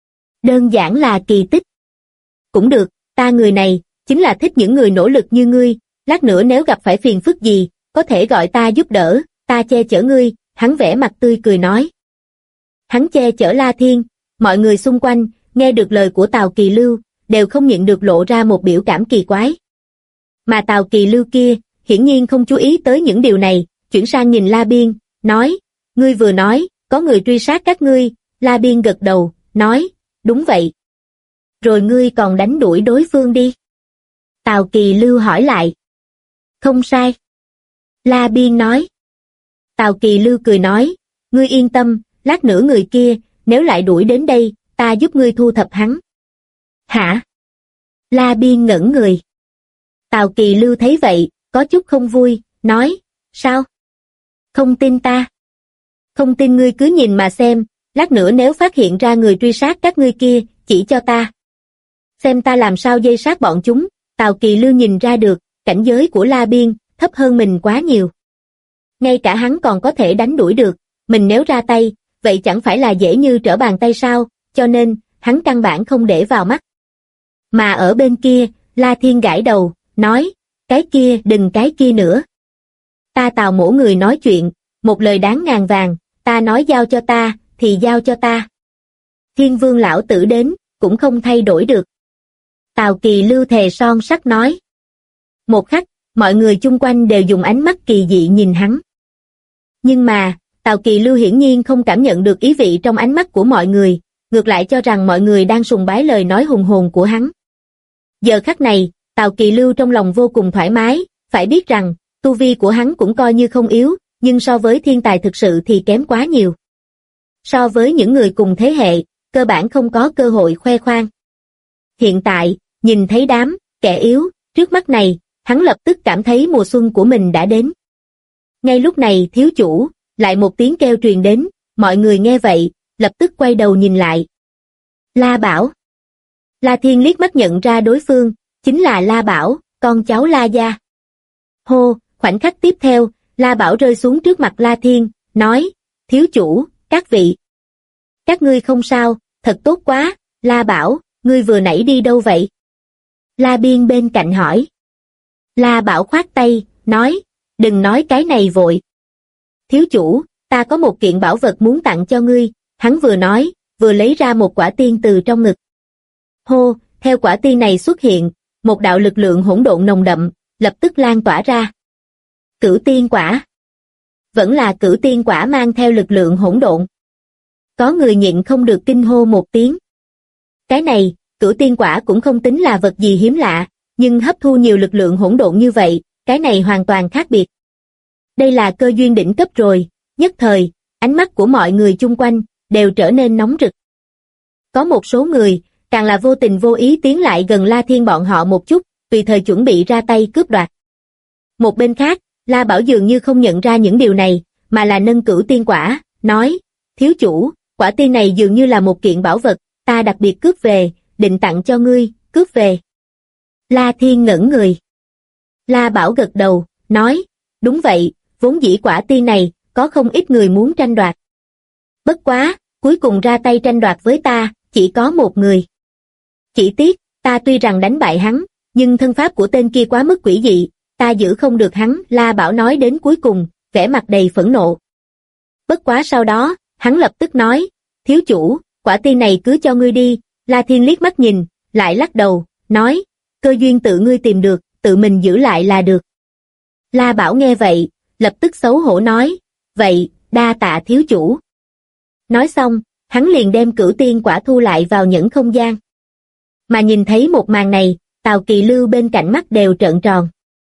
Đơn giản là kỳ tích. Cũng được, ta người này, chính là thích những người nỗ lực như ngươi, lát nữa nếu gặp phải phiền phức gì, có thể gọi ta giúp đỡ, ta che chở ngươi. Hắn vẻ mặt tươi cười nói. Hắn che chở La Thiên, mọi người xung quanh, nghe được lời của Tào Kỳ Lưu, đều không nhịn được lộ ra một biểu cảm kỳ quái. Mà Tào Kỳ Lưu kia, hiển nhiên không chú ý tới những điều này, chuyển sang nhìn La Biên, nói, ngươi vừa nói, có người truy sát các ngươi. La Biên gật đầu, nói, đúng vậy. Rồi ngươi còn đánh đuổi đối phương đi. Tào Kỳ Lưu hỏi lại. Không sai. La Biên nói. Tào Kỳ Lưu cười nói, ngươi yên tâm, lát nữa người kia, nếu lại đuổi đến đây, ta giúp ngươi thu thập hắn. Hả? La Biên ngẩn người. Tào Kỳ Lưu thấy vậy, có chút không vui, nói, sao? Không tin ta? Không tin ngươi cứ nhìn mà xem, lát nữa nếu phát hiện ra người truy sát các ngươi kia, chỉ cho ta. Xem ta làm sao dây sát bọn chúng. Tào Kỳ Lưu nhìn ra được, cảnh giới của La Biên, thấp hơn mình quá nhiều. Ngay cả hắn còn có thể đánh đuổi được, mình nếu ra tay, vậy chẳng phải là dễ như trở bàn tay sao, cho nên, hắn căn bản không để vào mắt. Mà ở bên kia, La Thiên gãi đầu, nói, cái kia đừng cái kia nữa. Ta Tào mỗ người nói chuyện, một lời đáng ngàn vàng, ta nói giao cho ta, thì giao cho ta. Thiên Vương lão tử đến, cũng không thay đổi được. Tào Kỳ Lưu thề son sắt nói. Một khắc, mọi người chung quanh đều dùng ánh mắt kỳ dị nhìn hắn. Nhưng mà, Tào Kỳ Lưu hiển nhiên không cảm nhận được ý vị trong ánh mắt của mọi người, ngược lại cho rằng mọi người đang sùng bái lời nói hùng hồn của hắn. Giờ khắc này, Tào Kỳ Lưu trong lòng vô cùng thoải mái, phải biết rằng, tu vi của hắn cũng coi như không yếu, nhưng so với thiên tài thực sự thì kém quá nhiều. So với những người cùng thế hệ, cơ bản không có cơ hội khoe khoang. Hiện tại, nhìn thấy đám kẻ yếu trước mắt này, hắn lập tức cảm thấy mùa xuân của mình đã đến. Ngay lúc này thiếu chủ, lại một tiếng kêu truyền đến, mọi người nghe vậy, lập tức quay đầu nhìn lại. La Bảo. La Thiên liếc mắt nhận ra đối phương, chính là La Bảo, con cháu La gia. Hô, khoảnh khắc tiếp theo, La Bảo rơi xuống trước mặt La Thiên, nói, thiếu chủ, các vị. Các ngươi không sao, thật tốt quá, La Bảo, ngươi vừa nãy đi đâu vậy? La Biên bên cạnh hỏi. La Bảo khoát tay, nói, đừng nói cái này vội. Thiếu chủ, ta có một kiện bảo vật muốn tặng cho ngươi, hắn vừa nói, vừa lấy ra một quả tiên từ trong ngực. Hô, theo quả tiên này xuất hiện, một đạo lực lượng hỗn độn nồng đậm, lập tức lan tỏa ra. Cửu tiên quả. Vẫn là cửu tiên quả mang theo lực lượng hỗn độn. Có người nhịn không được kinh hô một tiếng. Cái này, cửu tiên quả cũng không tính là vật gì hiếm lạ, nhưng hấp thu nhiều lực lượng hỗn độn như vậy, cái này hoàn toàn khác biệt. Đây là cơ duyên đỉnh cấp rồi, nhất thời, ánh mắt của mọi người chung quanh, đều trở nên nóng rực. Có một số người, càng là vô tình vô ý tiến lại gần La Thiên bọn họ một chút, tùy thời chuẩn bị ra tay cướp đoạt. Một bên khác, La Bảo dường như không nhận ra những điều này, mà là nâng cửu tiên quả, nói, thiếu chủ, quả tiên này dường như là một kiện bảo vật, ta đặc biệt cướp về, định tặng cho ngươi, cướp về. La Thiên ngẩn người. La Bảo gật đầu, nói, đúng vậy, vốn dĩ quả tiên này, có không ít người muốn tranh đoạt. Bất quá, cuối cùng ra tay tranh đoạt với ta, chỉ có một người. Chỉ tiếc, ta tuy rằng đánh bại hắn, nhưng thân pháp của tên kia quá mức quỷ dị, ta giữ không được hắn, La Bảo nói đến cuối cùng, vẻ mặt đầy phẫn nộ. Bất quá sau đó, hắn lập tức nói, thiếu chủ, quả tiên này cứ cho ngươi đi, La Thiên liếc mắt nhìn, lại lắc đầu, nói, cơ duyên tự ngươi tìm được, tự mình giữ lại là được. La Bảo nghe vậy, lập tức xấu hổ nói, vậy, đa tạ thiếu chủ. Nói xong, hắn liền đem cửu tiên quả thu lại vào nhẫn không gian. Mà nhìn thấy một màn này, Tào Kỳ Lưu bên cạnh mắt đều trợn tròn.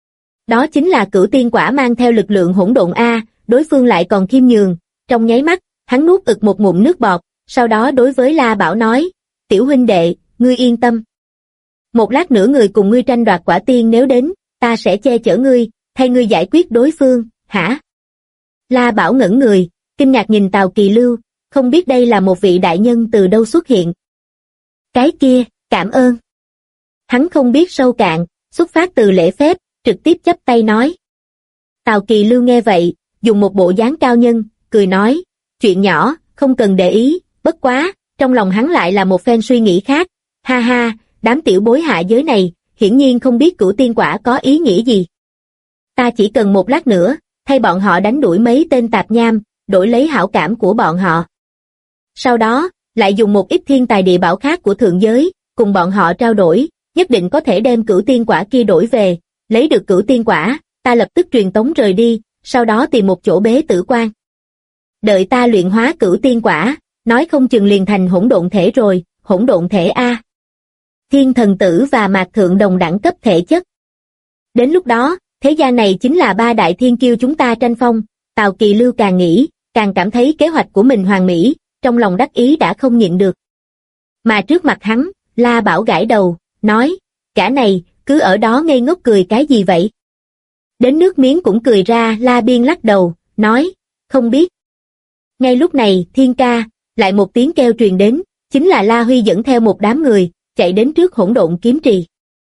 Đó chính là cửu tiên quả mang theo lực lượng hỗn độn A, đối phương lại còn khiêm nhường, trong nháy mắt, hắn nuốt ực một ngụm nước bọt, sau đó đối với La Bảo nói, tiểu huynh đệ, ngươi yên tâm. Một lát nữa người cùng ngươi tranh đoạt quả tiên nếu đến, ta sẽ che chở ngươi, thay ngươi giải quyết đối phương, hả? La Bảo ngẩn người, kinh ngạc nhìn Tào Kỳ Lưu, không biết đây là một vị đại nhân từ đâu xuất hiện. Cái kia, cảm ơn. Hắn không biết sâu cạn, xuất phát từ lễ phép, trực tiếp chắp tay nói. Tào Kỳ Lưu nghe vậy, dùng một bộ dáng cao nhân, cười nói, chuyện nhỏ, không cần để ý, bất quá, trong lòng hắn lại là một phen suy nghĩ khác, ha ha, đám tiểu bối hạ giới này, hiển nhiên không biết cửu tiên quả có ý nghĩa gì. Ta chỉ cần một lát nữa, thay bọn họ đánh đuổi mấy tên tạp nham, đổi lấy hảo cảm của bọn họ. Sau đó, lại dùng một ít thiên tài địa bảo khác của thượng giới, cùng bọn họ trao đổi, nhất định có thể đem cửu tiên quả kia đổi về, lấy được cửu tiên quả, ta lập tức truyền tống rời đi, sau đó tìm một chỗ bế tử quan. Đợi ta luyện hóa cửu tiên quả, nói không chừng liền thành hỗn độn thể rồi, hỗn độn thể A. Thiên thần tử và mạc thượng đồng đẳng cấp thể chất. Đến lúc đó, thế gian này chính là ba đại thiên kiêu chúng ta tranh phong, Tào Kỳ Lưu càng nghĩ, càng cảm thấy kế hoạch của mình hoàn mỹ, trong lòng đắc ý đã không nhịn được. Mà trước mặt hắn, La Bảo gãi đầu, nói, cả này, cứ ở đó ngây ngốc cười cái gì vậy? Đến nước miếng cũng cười ra, La Biên lắc đầu, nói, không biết. Ngay lúc này, thiên ca, lại một tiếng kêu truyền đến, chính là La Huy dẫn theo một đám người, chạy đến trước hỗn độn kiếm trì.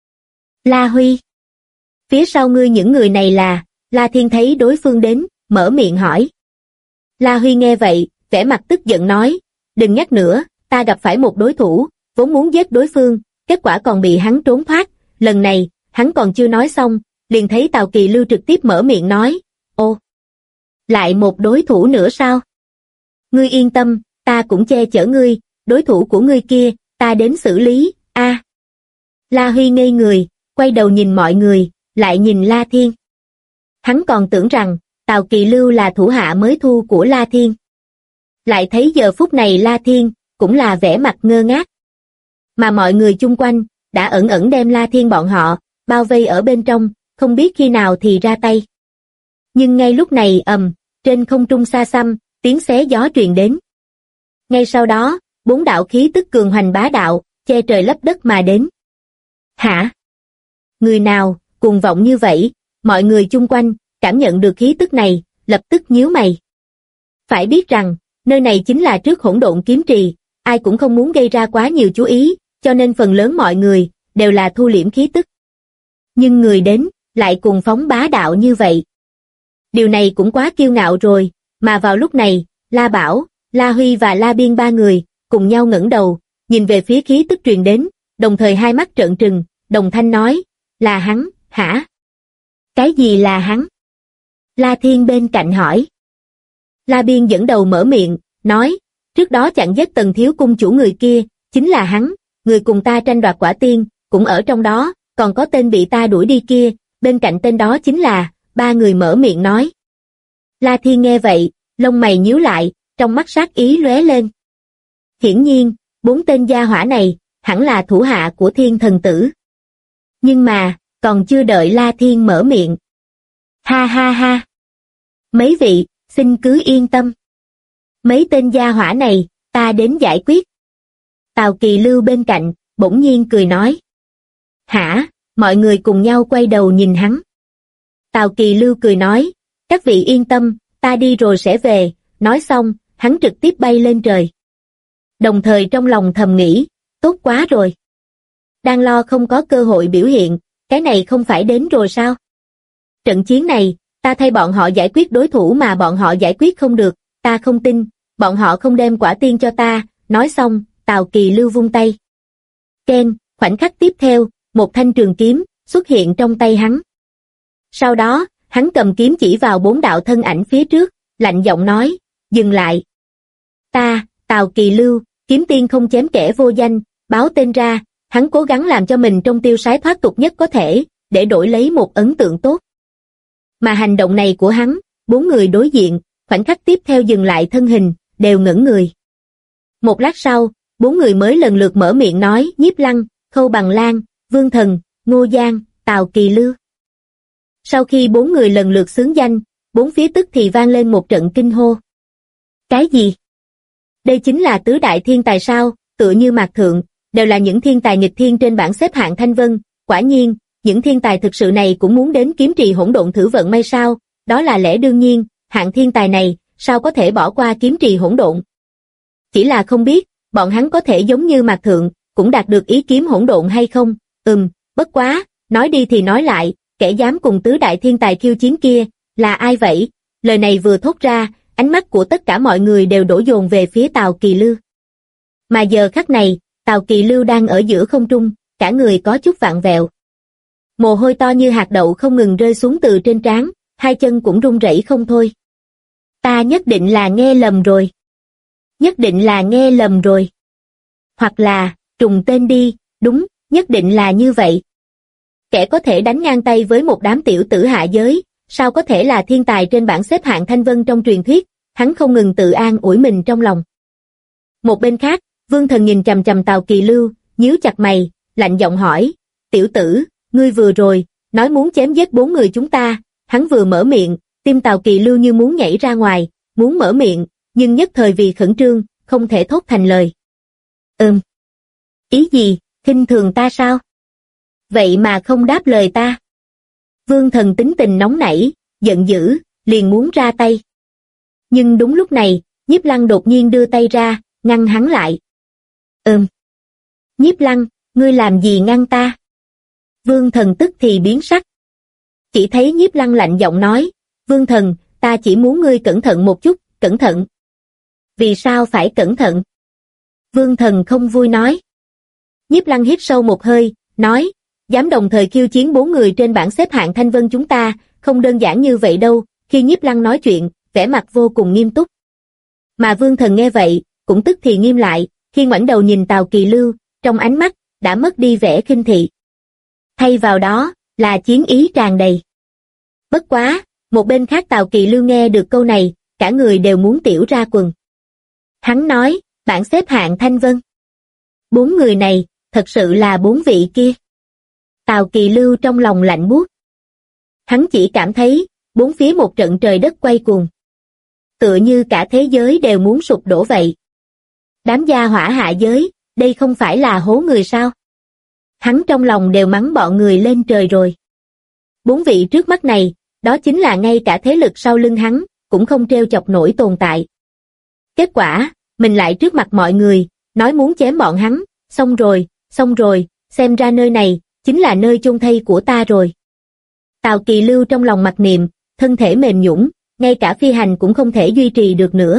La Huy. Phía sau ngươi những người này là, La Thiên thấy đối phương đến, mở miệng hỏi. La Huy nghe vậy, vẻ mặt tức giận nói, đừng nhắc nữa, ta gặp phải một đối thủ, vốn muốn giết đối phương, kết quả còn bị hắn trốn thoát, lần này, hắn còn chưa nói xong, liền thấy Tào Kỳ Lưu trực tiếp mở miệng nói, ô, lại một đối thủ nữa sao? Ngươi yên tâm, ta cũng che chở ngươi, đối thủ của ngươi kia, ta đến xử lý, a. La Huy ngây người, quay đầu nhìn mọi người, lại nhìn La Thiên. Hắn còn tưởng rằng Tào Kỳ Lưu là thủ hạ mới thu của La Thiên. Lại thấy giờ phút này La Thiên cũng là vẻ mặt ngơ ngác. Mà mọi người chung quanh đã ẩn ẩn đem La Thiên bọn họ bao vây ở bên trong, không biết khi nào thì ra tay. Nhưng ngay lúc này trên không trung xa xăm, tiếng xé gió truyền đến. Ngay sau đó, 4 đạo khí tức cường hoành bá đạo, che trời lấp đất mà đến. Hả? Người nào, cuồng vọng như vậy? Mọi người chung quanh, cảm nhận được khí tức này, lập tức nhíu mày. Phải biết rằng, nơi này chính là trước hỗn độn kiếm trì, ai cũng không muốn gây ra quá nhiều chú ý, cho nên phần lớn mọi người, đều là thu liễm khí tức. Nhưng người đến, lại cùng phóng bá đạo như vậy. Điều này cũng quá kiêu ngạo rồi, mà vào lúc này, La Bảo, La Huy và La Biên 3 người, cùng nhau ngẩng đầu, nhìn về phía khí tức truyền đến, đồng thời hai mắt trợn trừng, đồng thanh nói, là hắn, hả? Cái gì là hắn? La Thiên bên cạnh hỏi. La Biên dẫn đầu mở miệng, nói, trước đó chặn giết Tần thiếu cung chủ người kia, chính là hắn, người cùng ta tranh đoạt quả tiên, cũng ở trong đó, còn có tên bị ta đuổi đi kia, bên cạnh tên đó chính là, 3 người mở miệng nói. La Thiên nghe vậy, lông mày nhíu lại, trong mắt sát ý lóe lên. Hiển nhiên, 4 tên gia hỏa này, hẳn là thủ hạ của Thiên thần tử. Nhưng mà, còn chưa đợi La Thiên mở miệng. Ha ha ha! Mấy vị, xin cứ yên tâm. Mấy tên gia hỏa này, ta đến giải quyết. Tào Kỳ Lưu bên cạnh, bỗng nhiên cười nói. Hả? Mọi người cùng nhau quay đầu nhìn hắn. Tào Kỳ Lưu cười nói, các vị yên tâm, ta đi rồi sẽ về, nói xong, hắn trực tiếp bay lên trời. Đồng thời trong lòng thầm nghĩ, tốt quá rồi. Đang lo không có cơ hội biểu hiện, cái này không phải đến rồi sao? Trận chiến này, ta thay bọn họ giải quyết đối thủ mà bọn họ giải quyết không được, ta không tin, bọn họ không đem quả tiên cho ta, nói xong, Tào Kỳ Lưu vung tay. Ken, khoảnh khắc tiếp theo, một thanh trường kiếm xuất hiện trong tay hắn. Sau đó, hắn cầm kiếm chỉ vào 4 đạo thân ảnh phía trước, lạnh giọng nói, dừng lại. Ta, Tào Kỳ Lưu, kiếm tiên không chém kẻ vô danh, báo tên ra, hắn cố gắng làm cho mình trong tiêu sái thoát tục nhất có thể, để đổi lấy một ấn tượng tốt. Mà hành động này của hắn, 4 người đối diện, khoảnh khắc tiếp theo dừng lại thân hình, đều ngẩn người. Một lát sau, 4 người mới lần lượt mở miệng nói, Nhiếp Lăng, Khâu Bằng Lan, Vương Thần, Ngô Giang, Tào Kỳ Lưu. Sau khi 4 người lần lượt xướng danh, 4 phía tức thì vang lên một trận kinh hô. Cái gì? Đây chính là tứ đại thiên tài sao? Tựa như Mạc Thượng, đều là những thiên tài nghịch thiên trên bảng xếp hạng Thanh Vân, quả nhiên, những thiên tài thực sự này cũng muốn đến kiếm trì hỗn độn thử vận may sao? Đó là lẽ đương nhiên, hạng thiên tài này, sao có thể bỏ qua kiếm trì hỗn độn? Chỉ là không biết, bọn hắn có thể giống như Mạc Thượng, cũng đạt được ý kiếm hỗn độn hay không? Bất quá, nói đi thì nói lại, kẻ dám cùng tứ đại thiên tài khiêu chiến kia, là ai vậy? Lời này vừa thốt ra, ánh mắt của tất cả mọi người đều đổ dồn về phía Tào Kỳ Lưu. Mà giờ khắc này, Tào Kỳ Lưu đang ở giữa không trung, cả người có chút vặn vẹo. Mồ hôi to như hạt đậu không ngừng rơi xuống từ trên trán, hai chân cũng run rẩy không thôi. Ta nhất định là nghe lầm rồi. Nhất định là nghe lầm rồi. Hoặc là, trùng tên đi, đúng, nhất định là như vậy. Kẻ có thể đánh ngang tay với một đám tiểu tử hạ giới, sao có thể là thiên tài trên bảng xếp hạng Thanh Vân trong truyền thuyết, hắn không ngừng tự an ủi mình trong lòng. Một bên khác, Vương Thần nhìn chằm chằm Tào Kỳ Lưu, nhíu chặt mày, lạnh giọng hỏi, tiểu tử, ngươi vừa rồi, nói muốn chém giết 4 người chúng ta, hắn vừa mở miệng, tim Tào Kỳ Lưu như muốn nhảy ra ngoài, muốn mở miệng, nhưng nhất thời vì khẩn trương, không thể thốt thành lời. Ý gì, khinh thường ta sao? Vậy mà không đáp lời ta. Vương Thần tính tình nóng nảy, giận dữ, liền muốn ra tay. Nhưng đúng lúc này, Nhiếp Lăng đột nhiên đưa tay ra, ngăn hắn lại. Nhiếp Lăng, ngươi làm gì ngăn ta? Vương Thần tức thì biến sắc. Chỉ thấy Nhiếp Lăng lạnh giọng nói, Vương Thần, ta chỉ muốn ngươi cẩn thận một chút, cẩn thận. Vì sao phải cẩn thận? Vương Thần không vui nói. Nhiếp Lăng hít sâu một hơi, nói, dám đồng thời khiêu chiến 4 người trên bảng xếp hạng Thanh Vân chúng ta, không đơn giản như vậy đâu. Khi Nhiếp Lăng nói chuyện, vẻ mặt vô cùng nghiêm túc. Mà Vương Thần nghe vậy, cũng tức thì nghiêm lại, khi ngoảnh đầu nhìn Tào Kỳ Lưu, trong ánh mắt, đã mất đi vẻ khinh thị. Thay vào đó, là chiến ý tràn đầy. Bất quá, một bên khác Tào Kỳ Lưu nghe được câu này, cả người đều muốn tiểu ra quần. Hắn nói, bảng xếp hạng Thanh Vân. 4 người này, thật sự là 4 vị kia. Tào Kỳ Lưu trong lòng lạnh buốt. Hắn chỉ cảm thấy, bốn phía một trận trời đất quay cuồng. Tựa như cả thế giới đều muốn sụp đổ vậy. Đám gia hỏa hạ giới, đây không phải là hố người sao? Hắn trong lòng đều mắng bọn người lên trời rồi. 4 vị trước mắt này, đó chính là ngay cả thế lực sau lưng hắn, cũng không trêu chọc nổi tồn tại. Kết quả, mình lại trước mặt mọi người, nói muốn chém bọn hắn, xong rồi, xem ra nơi này, chính là nơi chôn thây của ta rồi. Tào Kỳ Lưu trong lòng mặc niệm, thân thể mềm nhũn, ngay cả phi hành cũng không thể duy trì được nữa.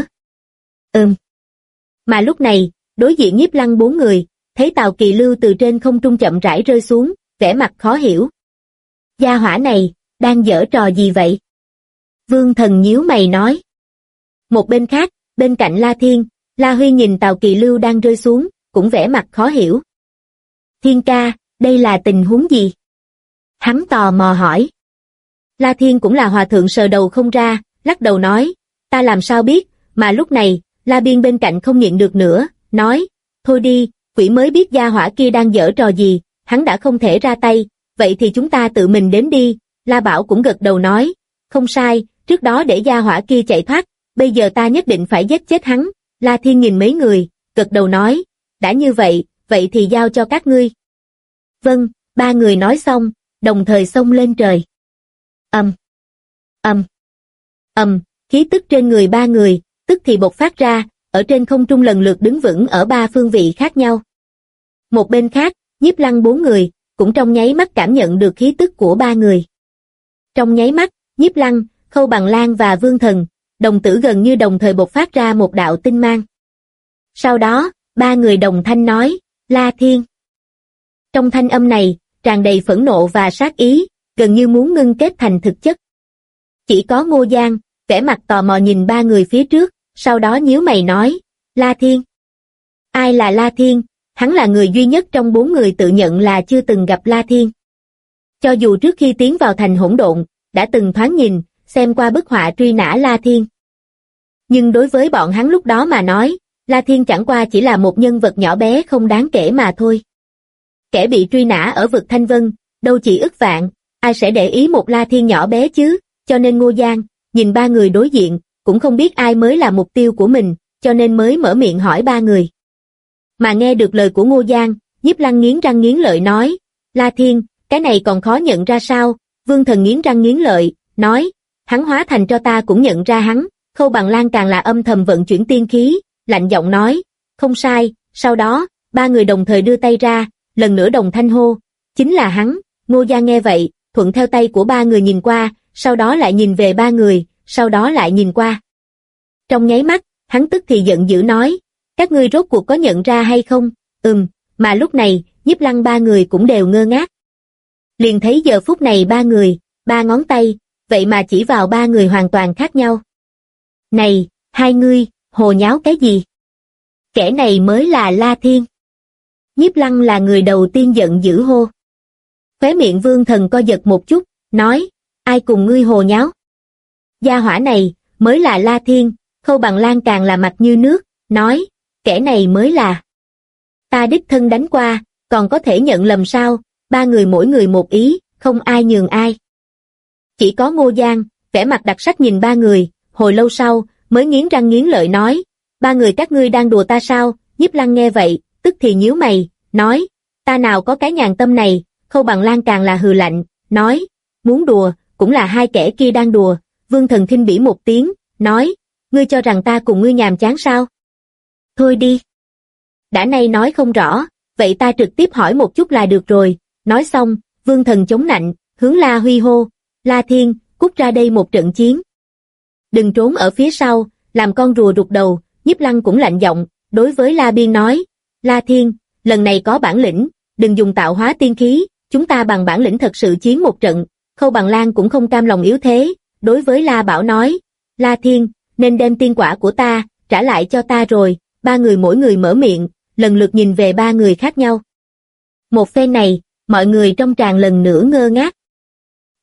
Mà lúc này, đối diện Nhiếp Lăng 4 người, thấy Tào Kỳ Lưu từ trên không trung chậm rãi rơi xuống, vẻ mặt khó hiểu. Gia hỏa này, đang giở trò gì vậy? Vương Thần nhíu mày nói. Một bên khác, bên cạnh La Thiên, La Huy nhìn Tào Kỳ Lưu đang rơi xuống, cũng vẻ mặt khó hiểu. Thiên ca, đây là tình huống gì? Hắn tò mò hỏi. La Thiên cũng là hòa thượng sờ đầu không ra, lắc đầu nói, ta làm sao biết, mà lúc này, La Biên bên cạnh không nhịn được nữa, nói, thôi đi, quỷ mới biết gia hỏa kia đang giở trò gì, hắn đã không thể ra tay, vậy thì chúng ta tự mình đến đi. La Bảo cũng gật đầu nói, không sai, trước đó để gia hỏa kia chạy thoát, bây giờ ta nhất định phải giết chết hắn. La Thiên nhìn mấy người, gật đầu nói, đã như vậy, vậy thì giao cho các ngươi. Vâng, 3 người nói xong, đồng thời xông lên trời. Khí tức trên người 3 người, tức thì bộc phát ra, ở trên không trung lần lượt đứng vững ở 3 phương vị khác nhau. Một bên khác, Nhiếp Lăng 4 người, cũng trong nháy mắt cảm nhận được khí tức của 3 người. Trong nháy mắt, Nhiếp Lăng, Khâu Bằng Lan và Vương Thần, đồng tử gần như đồng thời bộc phát ra một đạo tinh mang. Sau đó, 3 người đồng thanh nói, La Thiên. Trong thanh âm này, tràn đầy phẫn nộ và sát ý, gần như muốn ngưng kết thành thực chất. Chỉ có Ngô Giang, vẻ mặt tò mò nhìn 3 người phía trước, sau đó nhíu mày nói, La Thiên. Ai là La Thiên? Hắn là người duy nhất trong 4 người tự nhận là chưa từng gặp La Thiên. Cho dù trước khi tiến vào thành hỗn độn, đã từng thoáng nhìn, xem qua bức họa truy nã La Thiên. Nhưng đối với bọn hắn lúc đó mà nói, La Thiên chẳng qua chỉ là một nhân vật nhỏ bé không đáng kể mà thôi. Kẻ bị truy nã ở vực Thanh Vân, đâu chỉ ức vạn, ai sẽ để ý một La Thiên nhỏ bé chứ, cho nên Ngô Giang, nhìn 3 người đối diện, cũng không biết ai mới là mục tiêu của mình, cho nên mới mở miệng hỏi 3 người. Mà nghe được lời của Ngô Giang, Nhiếp Lăng nghiến răng nghiến lợi nói, La Thiên, cái này còn khó nhận ra sao? Vương Thần nghiến răng nghiến lợi, nói, hắn hóa thành cho ta cũng nhận ra hắn. Khâu Bằng Lan càng là âm thầm vận chuyển tiên khí, lạnh giọng nói, không sai. Sau đó, 3 người đồng thời đưa tay ra, lần nữa đồng thanh hô, chính là hắn. Ngô Giang nghe vậy, thuận theo tay của 3 người nhìn qua, sau đó lại nhìn về 3 người, sau đó lại nhìn qua. Trong nháy mắt, hắn tức thì giận dữ nói, các ngươi rốt cuộc có nhận ra hay không? Mà lúc này, Nhiếp Lăng 3 người cũng đều ngơ ngác. Liền thấy giờ phút này 3 người, 3 ngón tay, vậy mà chỉ vào 3 người hoàn toàn khác nhau. Này, hai ngươi, hồ nháo cái gì? Kẻ này mới là La Thiên. Nhiếp Lăng là người đầu tiên giận dữ hô. Khóe miệng Vương Thần co giật một chút, nói, ai cùng ngươi hồ nháo? Gia hỏa này, mới là La Thiên. Khâu Bằng Lan càng là mặt như nước, nói, kẻ này mới là. Ta đích thân đánh qua, còn có thể nhận lầm sao? 3 người mỗi người một ý, không ai nhường ai. Chỉ có Ngô Giang, vẻ mặt đặc sắc nhìn 3 người, hồi lâu sau, mới nghiến răng nghiến lợi nói, 3 người các ngươi đang đùa ta sao? Nhiếp Lăng nghe vậy, tức thì nhíu mày, nói, ta nào có cái nhàn tâm này. Khâu Bằng Lan càng là hừ lạnh, nói, muốn đùa, cũng là 2 kẻ kia đang đùa. Vương Thần khinh bỉ một tiếng, nói, ngươi cho rằng ta cùng ngươi nhàm chán sao? Thôi đi. Đã nay nói không rõ, vậy ta trực tiếp hỏi một chút là được rồi. Nói xong, Vương Thần chống nạnh, hướng La Huy hô, La Thiên, cút ra đây một trận chiến. Đừng trốn ở phía sau, làm con rùa rụt đầu. Nhiếp Lăng cũng lạnh giọng, đối với La Biên nói, La Thiên, lần này có bản lĩnh, đừng dùng tạo hóa tiên khí, chúng ta bằng bản lĩnh thật sự chiến một trận. Khâu Bằng Lan cũng không cam lòng yếu thế, đối với La Bảo nói, La Thiên, nên đem tiên quả của ta, trả lại cho ta rồi. 3 người mỗi người mở miệng, lần lượt nhìn về 3 người khác nhau. Một phen này, mọi người trong tràng lần nữa ngơ ngác.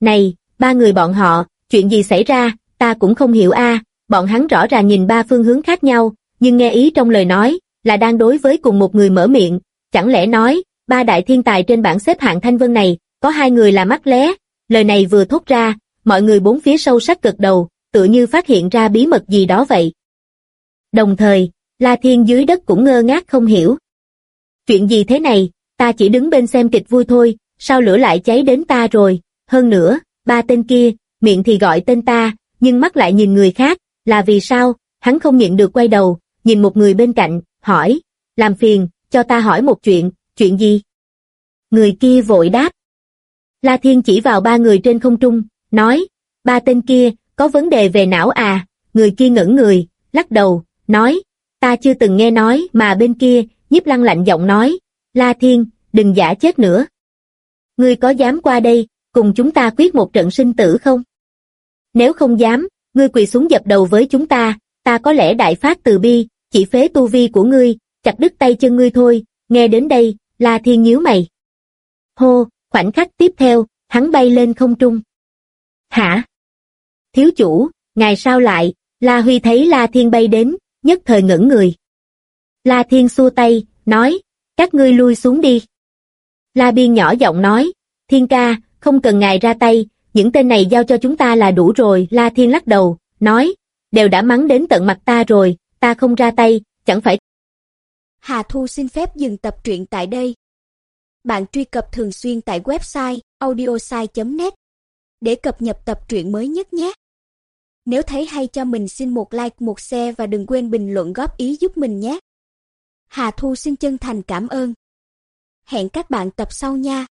Này, ba người bọn họ, chuyện gì xảy ra, ta cũng không hiểu a. Bọn hắn rõ ràng nhìn ba phương hướng khác nhau, nhưng nghe ý trong lời nói, là đang đối với cùng một người mở miệng, chẳng lẽ nói, ba đại thiên tài trên bảng xếp hạng Thanh Vân này, có hai người là mắt lé. Lời này vừa thốt ra, mọi người bốn phía sâu sắc gật đầu, tựa như phát hiện ra bí mật gì đó vậy. Đồng thời, La Thiên dưới đất cũng ngơ ngác không hiểu. Chuyện gì thế này, ta chỉ đứng bên xem kịch vui thôi, sao lửa lại cháy đến ta rồi, hơn nữa, ba tên kia, miệng thì gọi tên ta, nhưng mắt lại nhìn người khác, là vì sao, hắn không nhịn được quay đầu, nhìn một người bên cạnh, hỏi, làm phiền, cho ta hỏi một chuyện, chuyện gì? Người kia vội đáp. La Thiên chỉ vào ba người trên không trung, nói, ba tên kia, có vấn đề về não à, người kia ngẩn người, lắc đầu, nói, ta chưa từng nghe nói mà bên kia, Nhiếp Lăng lạnh giọng nói, La Thiên, đừng giả chết nữa. Ngươi có dám qua đây, cùng chúng ta quyết một trận sinh tử không? Nếu không dám, ngươi quỳ xuống dập đầu với chúng ta có lẽ đại phát từ bi, chỉ phế tu vi của ngươi, chặt đứt tay chân ngươi thôi, nghe đến đây, La Thiên nhíu mày. Hô, khoảnh khắc tiếp theo, hắn bay lên không trung. Hả? Thiếu chủ, ngài sao lại? La Huy thấy La Thiên bay đến, nhất thời ngẩn người. La Thiên xua tay, nói, các ngươi lui xuống đi. La Biên nhỏ giọng nói, Thiên ca, không cần ngài ra tay, những tên này giao cho chúng ta là đủ rồi. La Thiên lắc đầu, nói, đều đã mắng đến tận mặt ta rồi, ta không ra tay, chẳng phải. Hà Thu xin phép dừng tập truyện tại đây. Bạn truy cập thường xuyên tại website audiosai.net để cập nhật tập truyện mới nhất nhé. Nếu thấy hay cho mình xin một like, một share và đừng quên bình luận góp ý giúp mình nhé. Hà Thu xin chân thành cảm ơn. Hẹn các bạn tập sau nha.